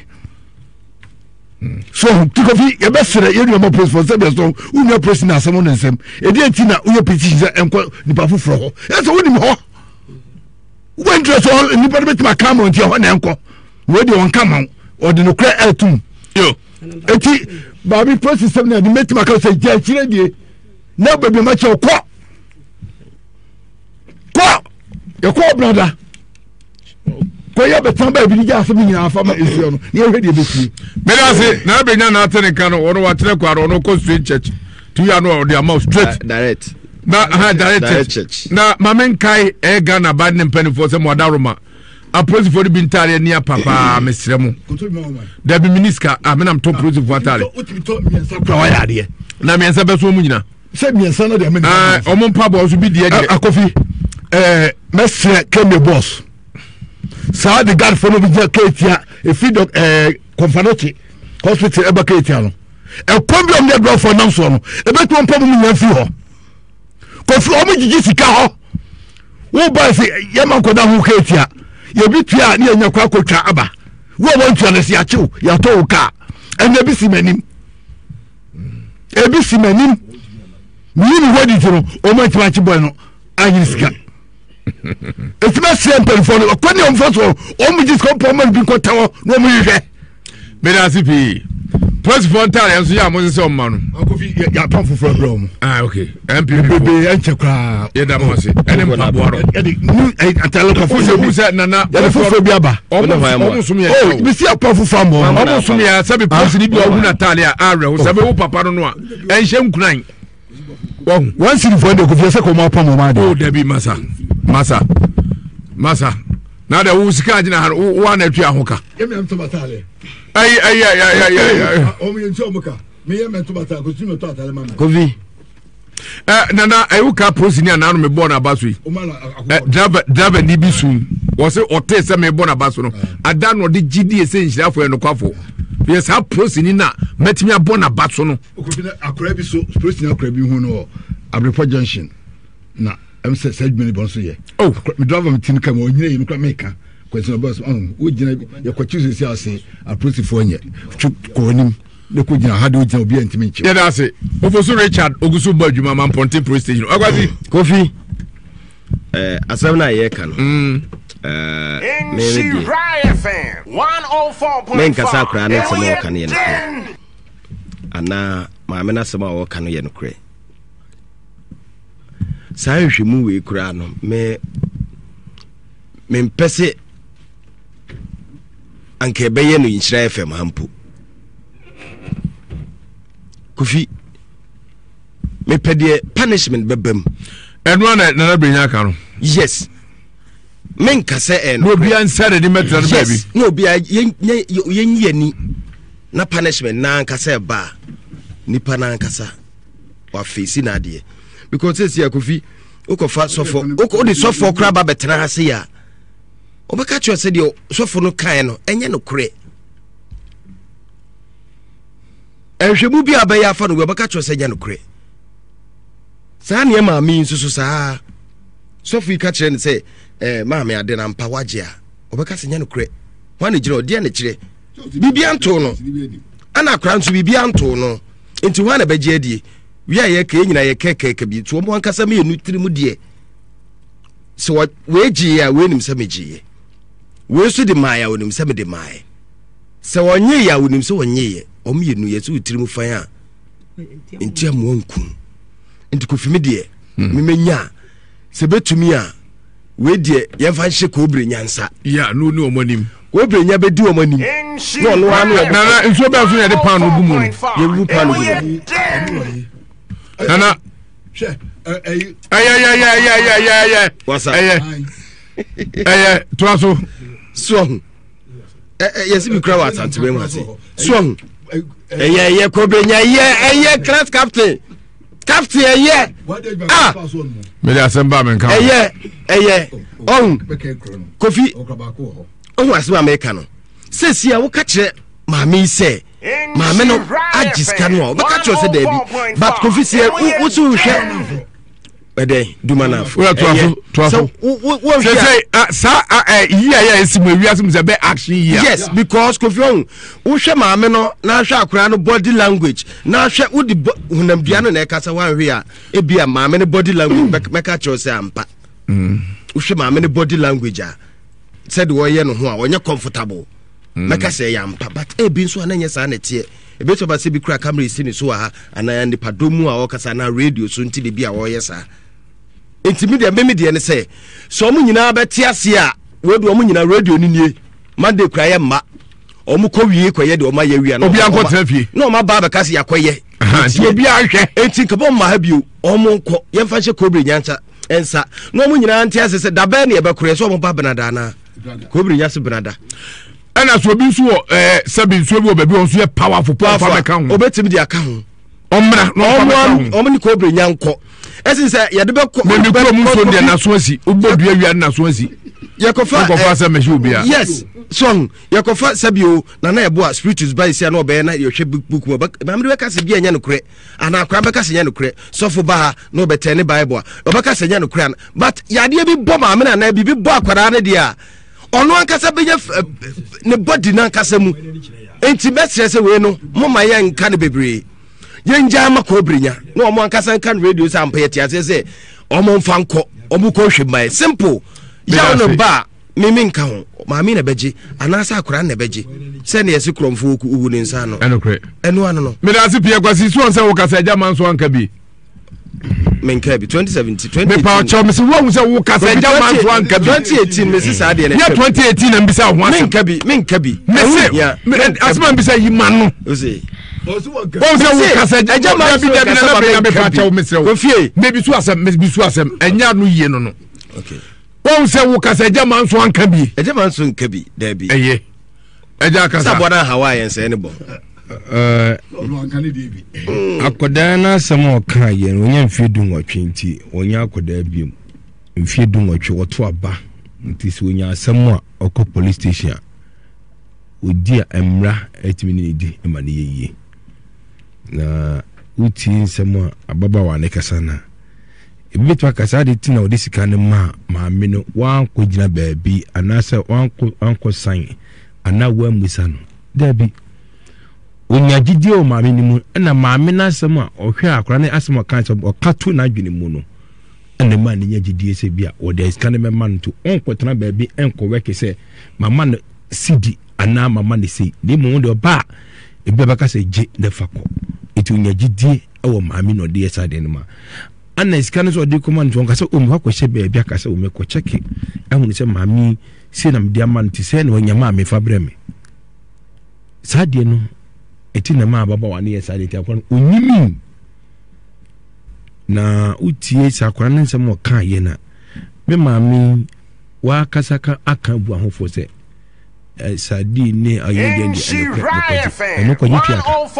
so tikofi ye be sere ye no presi for sebe so unya presi na semo nsem edi enti na unya piti se enko nipa fufuro ho e so woni ho when dress all nipa de betu aka ma nti ho na enko wo de won kama o de no kra etum yo eti baby presi sebe na di metu aka se je chire die na baby ma che ko ye ko brother ko ya betan ba bi ja so mi nyina afa ma esio no ye hwe de besi me na se na benya na atene kan no wo wa tere kwaro no ko straight church tu ya no the amount straight direct na direct church na mamenkai Ghana bad ne mpanifo se mo adaroma aposifo bi ntare ni papa mesremu da bi miniska amenam to prosifo atare na miensa beso mu nyina se miensa no de ameni omo mpa bo so bi de akofi mesre keme boss sa de guard for no bi ketia e feed Konfanochi hospital eba ketia no e kom bi om de draw for nam so no e betu mpa mu nya fi ho kofi omo jiji sika ho wo ba se yema koda hu ketia ye bitua ne nya kwa akotwa aba wo wontua ne se achew ya to ka enya bi simanim ni wodi tiro o ma timachi boy no anyi sika etima sempre for no kwani o mfoso o mu jisko pomo bi ko tawo no mu hwe me da sipi plus fontale enso ya mo se o ma no akofi ya ton foforo bro mu okay mp bebe enche kwa ye da mo se ene mpa boaro nu atalo ko foforo bu se nana foforo bi aba o sum ye o bi si apa foforo mo o sum ye sabe plus ni bi o hu natale a awe o sabe wo papa no no a enhye nkunan one city for the coffee ko ma pam ma oh Debbie masa na da wo sika agina ha wo na atua hoka ye me mto batale ay o me ncho muka me ye me mto batale ko tumi to atale mama kovi nana ayu ka prosini ananu me born abaso yi driver ni bi sun wo se ote se me born abaso no ada no de gidi se nhirafo no kwafo yes ha prosini na metimi abona abaso no akora bi so prosini akora bi hu no Abrepo Junction na am se segment bonso ye me driver me tin kam o nyina yi no kwa meka kwesino boss wo gina ye kwa choose si ase approach for nye ko nim ne ko gina ha de o gina obi antimi nchi ye da se ofosu Richard ogusu bo adwuma man Ponte Police Station agwazi Kofi asem na ye ka no men kasa kra na se mo ka ne ye no ana ma me na se ma wo ka no ye no kre sa hwemu we kra no me mpese anke beye no Nhyira FM hampo Kofi me pede punishment bebam eno na brenya ka no yes men kase no bia nsare di metra no baby no bia yenyi ani na punishment na kase ba nipa na kasa wa face na de because say Kofi ukofa sofo uko di sofo kra ba betena hase ya obeka cho se de sofo no kan no enye no kre ehwebu bi abaya afa no obeka cho se nya no kre sa ne ma mi nsusu sa sofo ika kire ne se ma me ade na mpa waje a obeka se nya no kre wane gire odi na kire bibia nto no ana kra nso bibia nto no enti wane beje adie wi aye ka nyina ye keke bi to mo ankasa me enu tiri mu de so we ji ya we nim se me ji ye we so de maya we nim se me de maya se wonye ya we nim se wonye ye o me enu ye so tiri mu fan a enti am wonku enti Kofi me de me menya se betumi a we de ye fa hye ko obre nyansa ya no ni omonim obre nya be di omonim no no anu na nso be so ye de pan ogu mu ye wu pan ogu nana what's up tuaso so yes mi kra wat antebe mu ase so kobrenya class captain me da samba men ka on Kofi on asema America no sesi a wo ka kire maami se maame no agiska no o beka cho se da bi but Kofi se wo so hwe ede dumana fo so wo say ya esimu ewiasem ze be action here yes because Kofi on wo hwe maame no na hwe akora no body language na hwe wo di hunamdua no na e kasa wan hwe a e bia maame no body language meka cho se ampa wo hwe maame no body language a said wo ye no ho a onye comfortable meka say ya ampa but e bi nso ananya sa na tie e be to ba se bi kura camera isi ni so ha anaya ni padomu a wo kasa na radio so nti de bi a wo ye sa intimidate me de ne say so mu nyina beti ase a we do mu nyina radio ni nie mande kura ye ma omu ko wie koye de o ma ye wi na obi anko tafie no ma ba be kase yakoye Ti obi ahwe. Enti kabo ma ha bio omo nko yemfa hye Kobri Nyancha ensa. No omo nyina ante asese da ba na yebekure so omo ba benada na. Kobri Nyancha benada. Ana so obi nso sabi nso bi obabi on so ye powerful ka ho. Obetimi dia ka ho. Omra no omo ni Kobri Nyanko. Esin se yede be ko me kuro mu so de na so asi. Obodu awia na so asi. Yakofa sa meshi obi a. Yes. Song yakofa sabio na ebo a spiritus by sia na obe na ye hwe book mo ba me ka se bia nya no kure ana akra be ka se nya no kure sofo ba na obe tene bible obe ka se nya no kure but yade bi bo ma me na bi bo akwara na dia ono ankasa be ne body na ankasa mu enti mesre se we no mo ma ye nka ne bebre ye nja ma ko brinya na omo ankasa nka radio sa ampa ye tia se omo mfa nko omo ko hwe mai simple ya no ba mimi nka ho maami na beje anasa akura na beje se ne yesi kromfo ugu ne nsa no enokre enu ano no me da se pie kwasi so onse wo kasa agya manso anka bi menka bi 2017 me pa cho me se wo se wo kasa agya manso anka bi 2018 me se sa de ne ya 2018 na mbisa ho asa menka bi me se asma mbisa yi man no o se wo kasa agya manso bi da na me pa cho me se wo fie me bi su asem enya no yie no okay wọ́n sẹ́ wọ́n kasa ẹja máa ń sọ anka bi. ẹja máa ń sọ nka bi dẹ́bi. ẹyẹ ẹja kasa. sábọ̀ náà hawa yẹn sẹ́ni bọ̀. akwadaa n'asɛm a ɔka yɛn onye mfie du nwɔtwe nti onye akwadaa bi mfie du nwɔtwe wɔto aba nti sɛ onye asɛm a ɔkɔ police station a odi a mmra ɛtumi ne di ma ne yɛ yie na uti nsɛm a ababaawa ne kasa na ebi to akasa de tina odi sika ne maame no wankɔ gyina baabi anasɛ wankɔ san ana wamusa no dabi onyagidi o maame ni mu na maame na asɛm a ɔhwɛ akora ne asɛm ɔka sɛ ɔkato na adwene mu no ɛna ma ne nyagidi sɛ bi a ɔde sika ne mɛma no to ɔnkɔtena baabi ɛnkɔ wɛke sɛ mama no sidi ana mama ne sei ne mu de ɔba ebi bɛka sɛ gye ne fa kɔ etu onyagidi ɛwɔ maame no de yɛsa de no ma ana sika no so de kɔma no nka sɛ ɔmu akɔ hyɛ baabi aka sɛ ɔmu kɔ kyɛke ɛhu ne sɛ maame sei na mede ama no te sɛ na ɔnyama me fa brɛ me saa deɛ no eti na ma baba wa ne yesa de tiakwa onyimi na utie sakwa ne nsɛm ɔka ye na me maami wa kasaka aka bu ahofo sɛ sadi ne ayɛ de ɛno kɔ yitua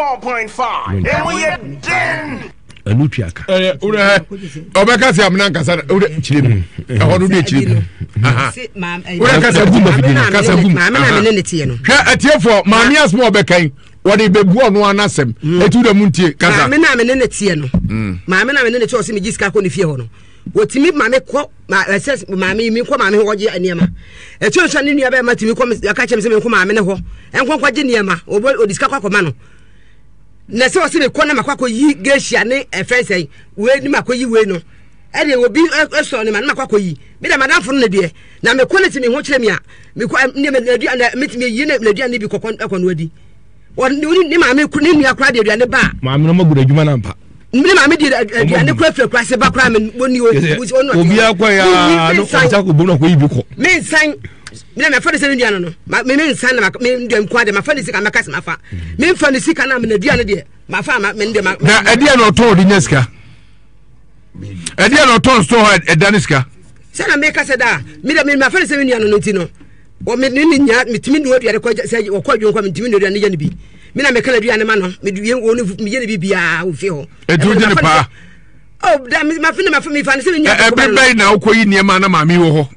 anu tuaka ura obeka se amna nkasa ura chirem ɛhɔ no de chirem ura kasa bu kasa bu maami na me ne tie no hwɛ atiefo maami asmo obekan wɔde bebu ɔno anasɛm etu da mu ntie kasa maami na me ne tie no maami na me ne tie o se me gisika kɔ ne fie hɔ no wotimi maami kɔ ɛsɛ maami mi kɔ maami hɔ gye aniema etu nso ne nua bɛ ma timi kɔ aka kyem se me kɔ maami ne hɔ ɛnkɔ gye niema odisika kɔ akɔma no na se o se me kɔ na makɔ yi gesia ne efɛnsɛn we ni makɔ yi we no ɛde obi ɛsɔ ne ma na makɔ yi me da madam funu ne deɛ na me kɔ ne timi ho kyerɛ me a me kɔ ne me dua na me timi yi ne dua ne bi kɔkɔ no adi ni maame ku ni nua kura de aduane ba maame no magura adwuma na mpa ni maame de aduane kura fira kura se ba kura me boni obi akwa ya no ɔta ko bu na ko yi bi ko me nsan me na fa de se nua no me nsan na me ndua nkwa de ma fa de sika maka se ma fa me mfa ne sika na me na aduane de ma fa ma me ndua ma na aduane ɔtɔ de nyesika aduane ɔtɔ sto ɛdane sika se na me ka se da me ma fa de se nua no nti no o me ni nya me timi no aduane ko se o ko adwon ko me timi no aduane nya ne bi me na me kala aduane ma no me duye wo no me ye ne bi bia o fi ho edu de ne pa oh da me ma fa me fa ne se nya e be be na ukoyi niema na maami wo ho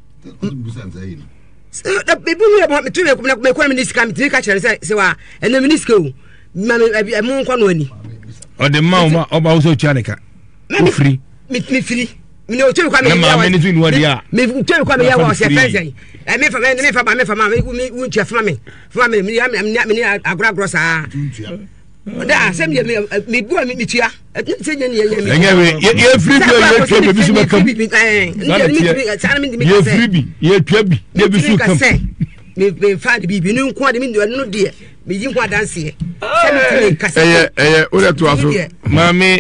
da be bu me tu me ko me sika me timi ka kire se wa ena me sika o ma me mo nko no ani o de ma o ba wo so tua ne ka o free me free me o tu kwa me ya me ni tu ni wodi a me tu kwa me ya wa se fense me fa ma me untua fa me me agro sa da se me bu me tua se nya ye free bi ye tua bi so bekam ye free bi ye tua bi de bi so kam me fa de bi no nko de me no de me yi nko adanse se me kasa o le to aso mami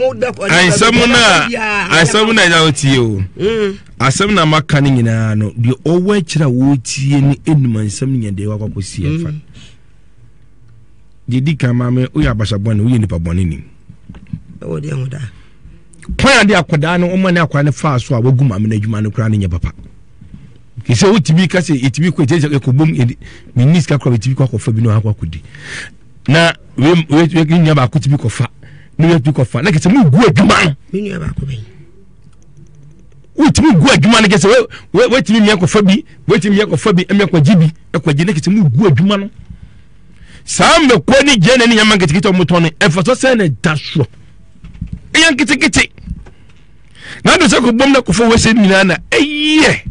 aisamu na ya otie o asem na maka ne nyina no de owo akira wo tie ni enum ansam nya de wakwakosi afa didi kan maame o ya basha bɔne o ye nipa bɔne ni o de ho da kwan ade akoda no o ma ne akwa ne fa so a wagu maame na adwuma no kra ne nya papa kise o tibi ka se etibi ko teje ko bom minis ka ko tibi ko fa bi no akwa kudi na we nya ba ko tibi ko fa no we tibi ko fa na kise mu gu adwuma mi nya ba ko ben wetimi gu adwuma no kese wetimi mia kofa bi wetimi mia kofa bi emia kwajibi ekwaji ne kese mu gu adwuma no saa me ko ni je na ni nyama nketikiti omoto no efaso se na daso eyan kitikiti na do se ko bom na kofa wese nyina na eye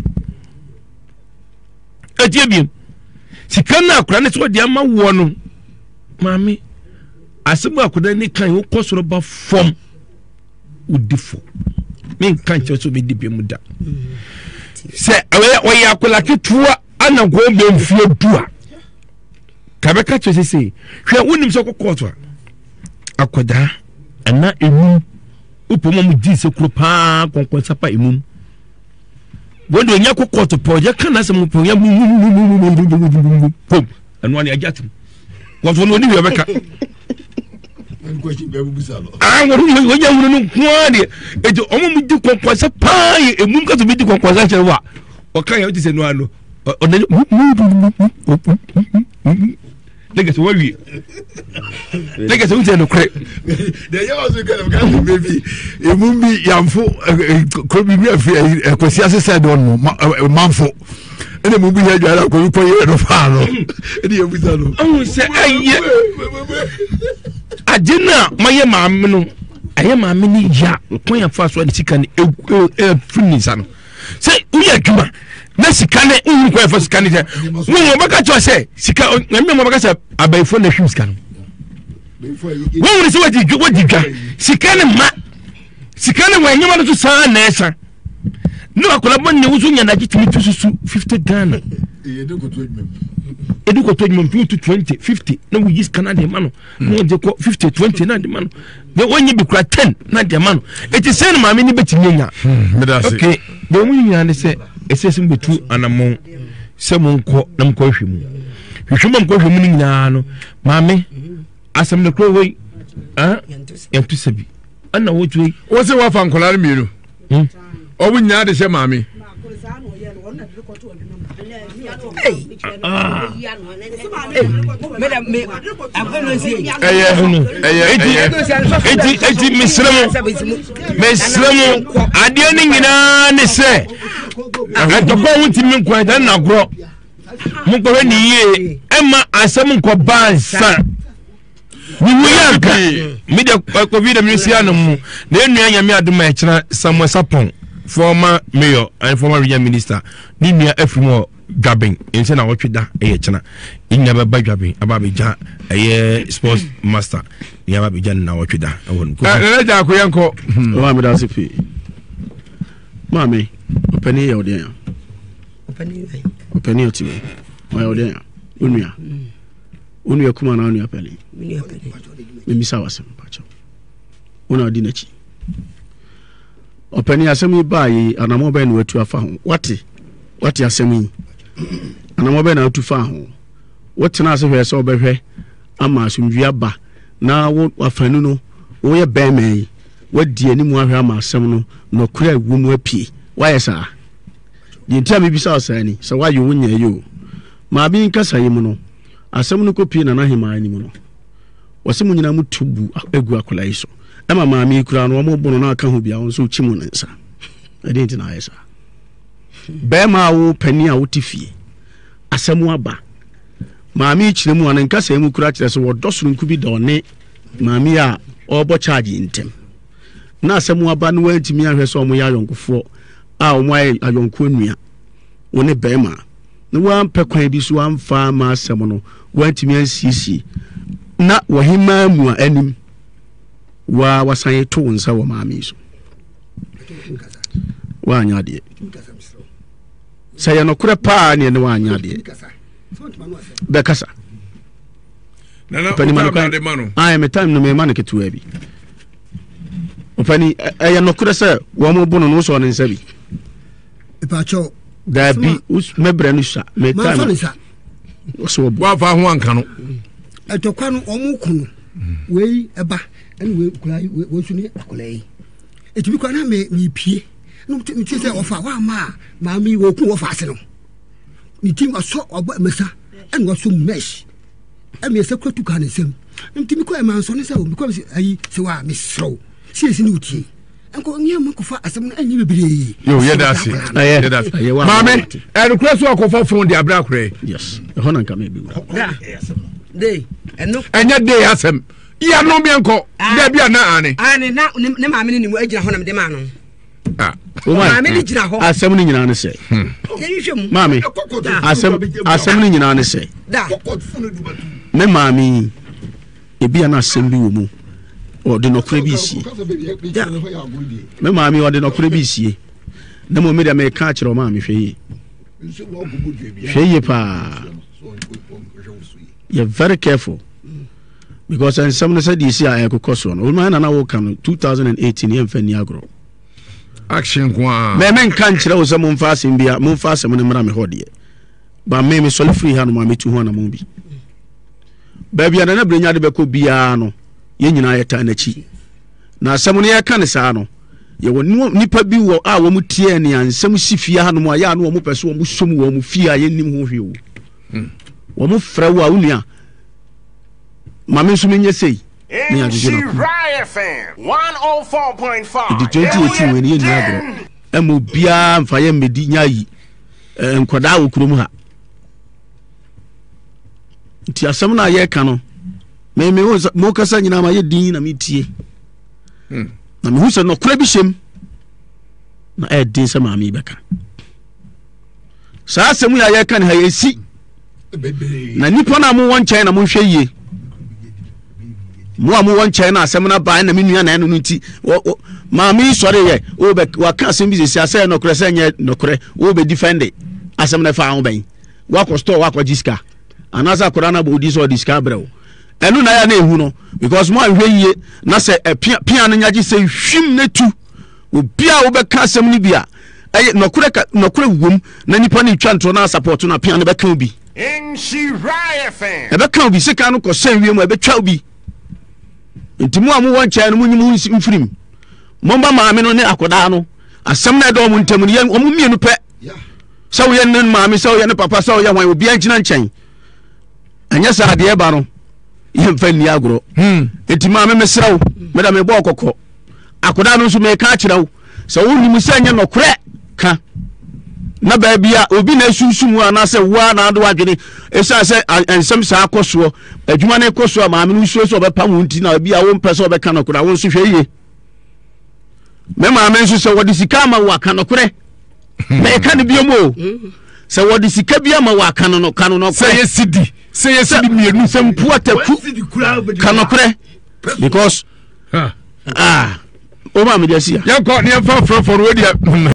atiebiem sika na akura ne so de ama wo no mami asebu akoda ni kan wo kosoro ba fom udifo men kan che so be di bemu da se we ya akola ketua ana go be mfie dua ka be ka che se hwe wonim so kokoto akoda ana emu upomo mu di se kuro pa konkon sapa emu bodo nya kokoto po je kana se mu po ya pom anu ani ajatum wo so no ni we be ka wọ́n yẹ wúlò ní kúrò ní ètò ọmọ mi di kọ̀ǹkọ̀ǹsá pààyè èmú kàtó mi di kọ̀ǹkọ̀ǹsá ṣe wà ọ̀ka yẹn ó ti sẹ́ nu àná ọ̀nà lẹ́gẹ̀sẹ̀ wọ́n wíyẹ lẹ́gẹ̀sẹ̀ wọ́n ti ẹnu kúrẹ́. dẹ̀yẹ́ wọ́n sọ kẹ́lẹ́ ká ló bẹ́ẹ̀ èmú mi yànfó kúrò mi fi ẹ̀kọ́sí asẹ́sẹ́ dọ̀nù manfo ẹni mo bí yẹ jọ ara kò ní kọ́ yẹ ẹ̀rọ fáànù ẹni yẹ bí sá lọ. ọ̀hún sẹ́ ẹ̀yẹ ajena maye maame no aye maame ni ya kon ya fa so de sika ne fini sa no se uya djuma na sika ne unu ko fa sika ne wo baka cho se sika me mo baka se abayfo na hwim sika no wo ni se wadi dwa sika ne ma sika ne wa nyama no to sa na esa no akola bon ne wuzu nya na gitimi tususu 50 Ghana eduko to nyum 20 50 na we use Canada man no de ko 50 20 na de man de wonyi bi kura 10 na de man eti sen ma me ni betimi nya okay de wonyi nya ne se esesim betu anamo se monko na mko hwemu hwemu mko hwemu ni nyina no maame asem ne kro we yantu sabi ana wotu wo se wa fa nkola miru obu nya de se maame eti misramo adeɛ ne nyinaa ne sɛ atɔkɔ wuti mi nkwa da na goro mo kɔhɛ ni yie ɛma asɛm nkɔ bansa ni wuyanka mi de covid ministry no mu na enua nyame adoma ɛkyena Samuel Sapon former mayor and former regional minister ni nua afimo Gabin inse na wotweda kyena inya baba Gabin ababeja sports master ni ababeja na wotweda won ko na ja ko yanko wa me da sifi mami opani ya odian opani otime wa odian onua kuma na onua pali me misa wasem pacho ona odi nachi opani asemi bayi anamo ba na watu afa ho wati asemi anamo ba na watu fa ho wotena ase hwe se obehwe ama asumdua ba na wo afanu no wo ye bɛmɛ wadi ani mu ahwe ama asem no no kura wu mu apie wayesa di ntia me bisa osani so wayo wonya yo ma bi nkasa yi mu no asem no kopie na hima ani mu no wasemu nyina mu tubu egu akola yi so ama maami kura no mo bono na aka ho bia won so chimu nsa ade nti na ayesa bɛma wo pani a wotifie asemu aba maami kyeremu an nkasa mu kura kyerɛ so wodosoro nku bi da one maami a obo charge ntem na asemu aba no wantimi ahwɛ so omo ya yonkofo a omo ay ayonko nua woni bɛma na wan pekwan bi so amfa ma asemu no wantimi ansisi na wahima mu anim wa wasan to nsa wo maami so wa anya de saya no kure pa ne wa anya de be kasa na pani manu ai me time no me manu ketua bi opani ya no kure se wo mo bono no so ne nsa bi ipacho da bi us mebre no sha me time so wa fa ho anka no etokwa no omu kunu wei eba ene wei kula wei suni akola yi etumi kwa na me pie no mti se ofa wa ma mi wo ku wo fa ase no ni tim aso obo mesa ene wo so mesh emi se kwatu ka na sem mti kwa ma so ne se o mi kwa ayi se wa mi sro si ni uti enko nyam ko fa asem no anyi bebere yo yedasi mame ene kura so akofa phone di abra kure yes ho na nka me bi dey eno enya dey asem iya no bi enko da bia na ane na ne maame ni mu agira ho na me de ma no o maame ni gira ho asem ni nyina ne se maame asem ni nyina ne se me maame ebi ana asem bi wo mu o de no kure bi sie me maame o de no kure bi sie na mo me de me ka kire o maame hweye pa you're very careful because and someone said this year I could cost one. All man and I work on 2018 year for Niagara. Action kwa. Me can't tell us some fast in Bia, moon fast and when I'm hodie. But me solid free hand my 200 movie. Baby, I never bring out the Beko Biano. Yen I turn a chi. Now someone here can say no. You will no nipa bi wo a wo mutie ne ansem sifia ha no mo ya no wo peso wo som wo mu fia yenim ho hwe wo. Wo mu fra wo a unia. Mame so menye sei. Ne adije no. FM 104.5. Di 2018 when ye nyagro. Emu bia mfa ye medi nyayi. Nkwada wo kurom ha. Nti asem na ye ka no. Me mo kasa nyina ma ye din na metie. Na me hu se no kura bi hyem na e din se ma me beka sa asemu ya ye kan ha yesi na nipa na mo won chain na mo hwe yie mo amu won chain na asem na ba na me nua na eno nti ma me sore ye o be wa ka asem bi se ase no kura se nye no kura o be defend asem na fa ho ben wa ko store wa ko jiska anasa kura na bo di so diska brew enu na ya na ehu no because mo ahwe yie na se pia no nyaji se hwim na tu obia wo be ka asem ni bia eye nokure wom na nipa ni twa ntro na support na pia no be ka obi Nshira FM e be ka obi sika no ko se wiem e be twa obi ntimo amu won kyan no munyim mfirim momba maame no ne akoda no asem na do mo ntam ne o mu mienu pe se wo ye ne maame se wo ye ne papa se wo ye wan obi ankyina nkyɛn anya sa ade e ba no yem fa ni agro enti maame mesraw me da me bo kokko akoda no so me ka kyerɛw se wo nim se anya nokore ka na ba bia obi na sunsumu ana se wa na ado adwene esa se ensem sa akoso adwuma na akoso maame no suo so obepam wonti na bia wo mpɛ se obeka nokora wo so hweye me maame nso se wodi sika ma wa ka nokore me ka ne biomo se wodi sika bia ma wa ka no ka no se yesidi mienu se mpu ataku ka nokore because o ma me dia sia ya ko ne fa for we dia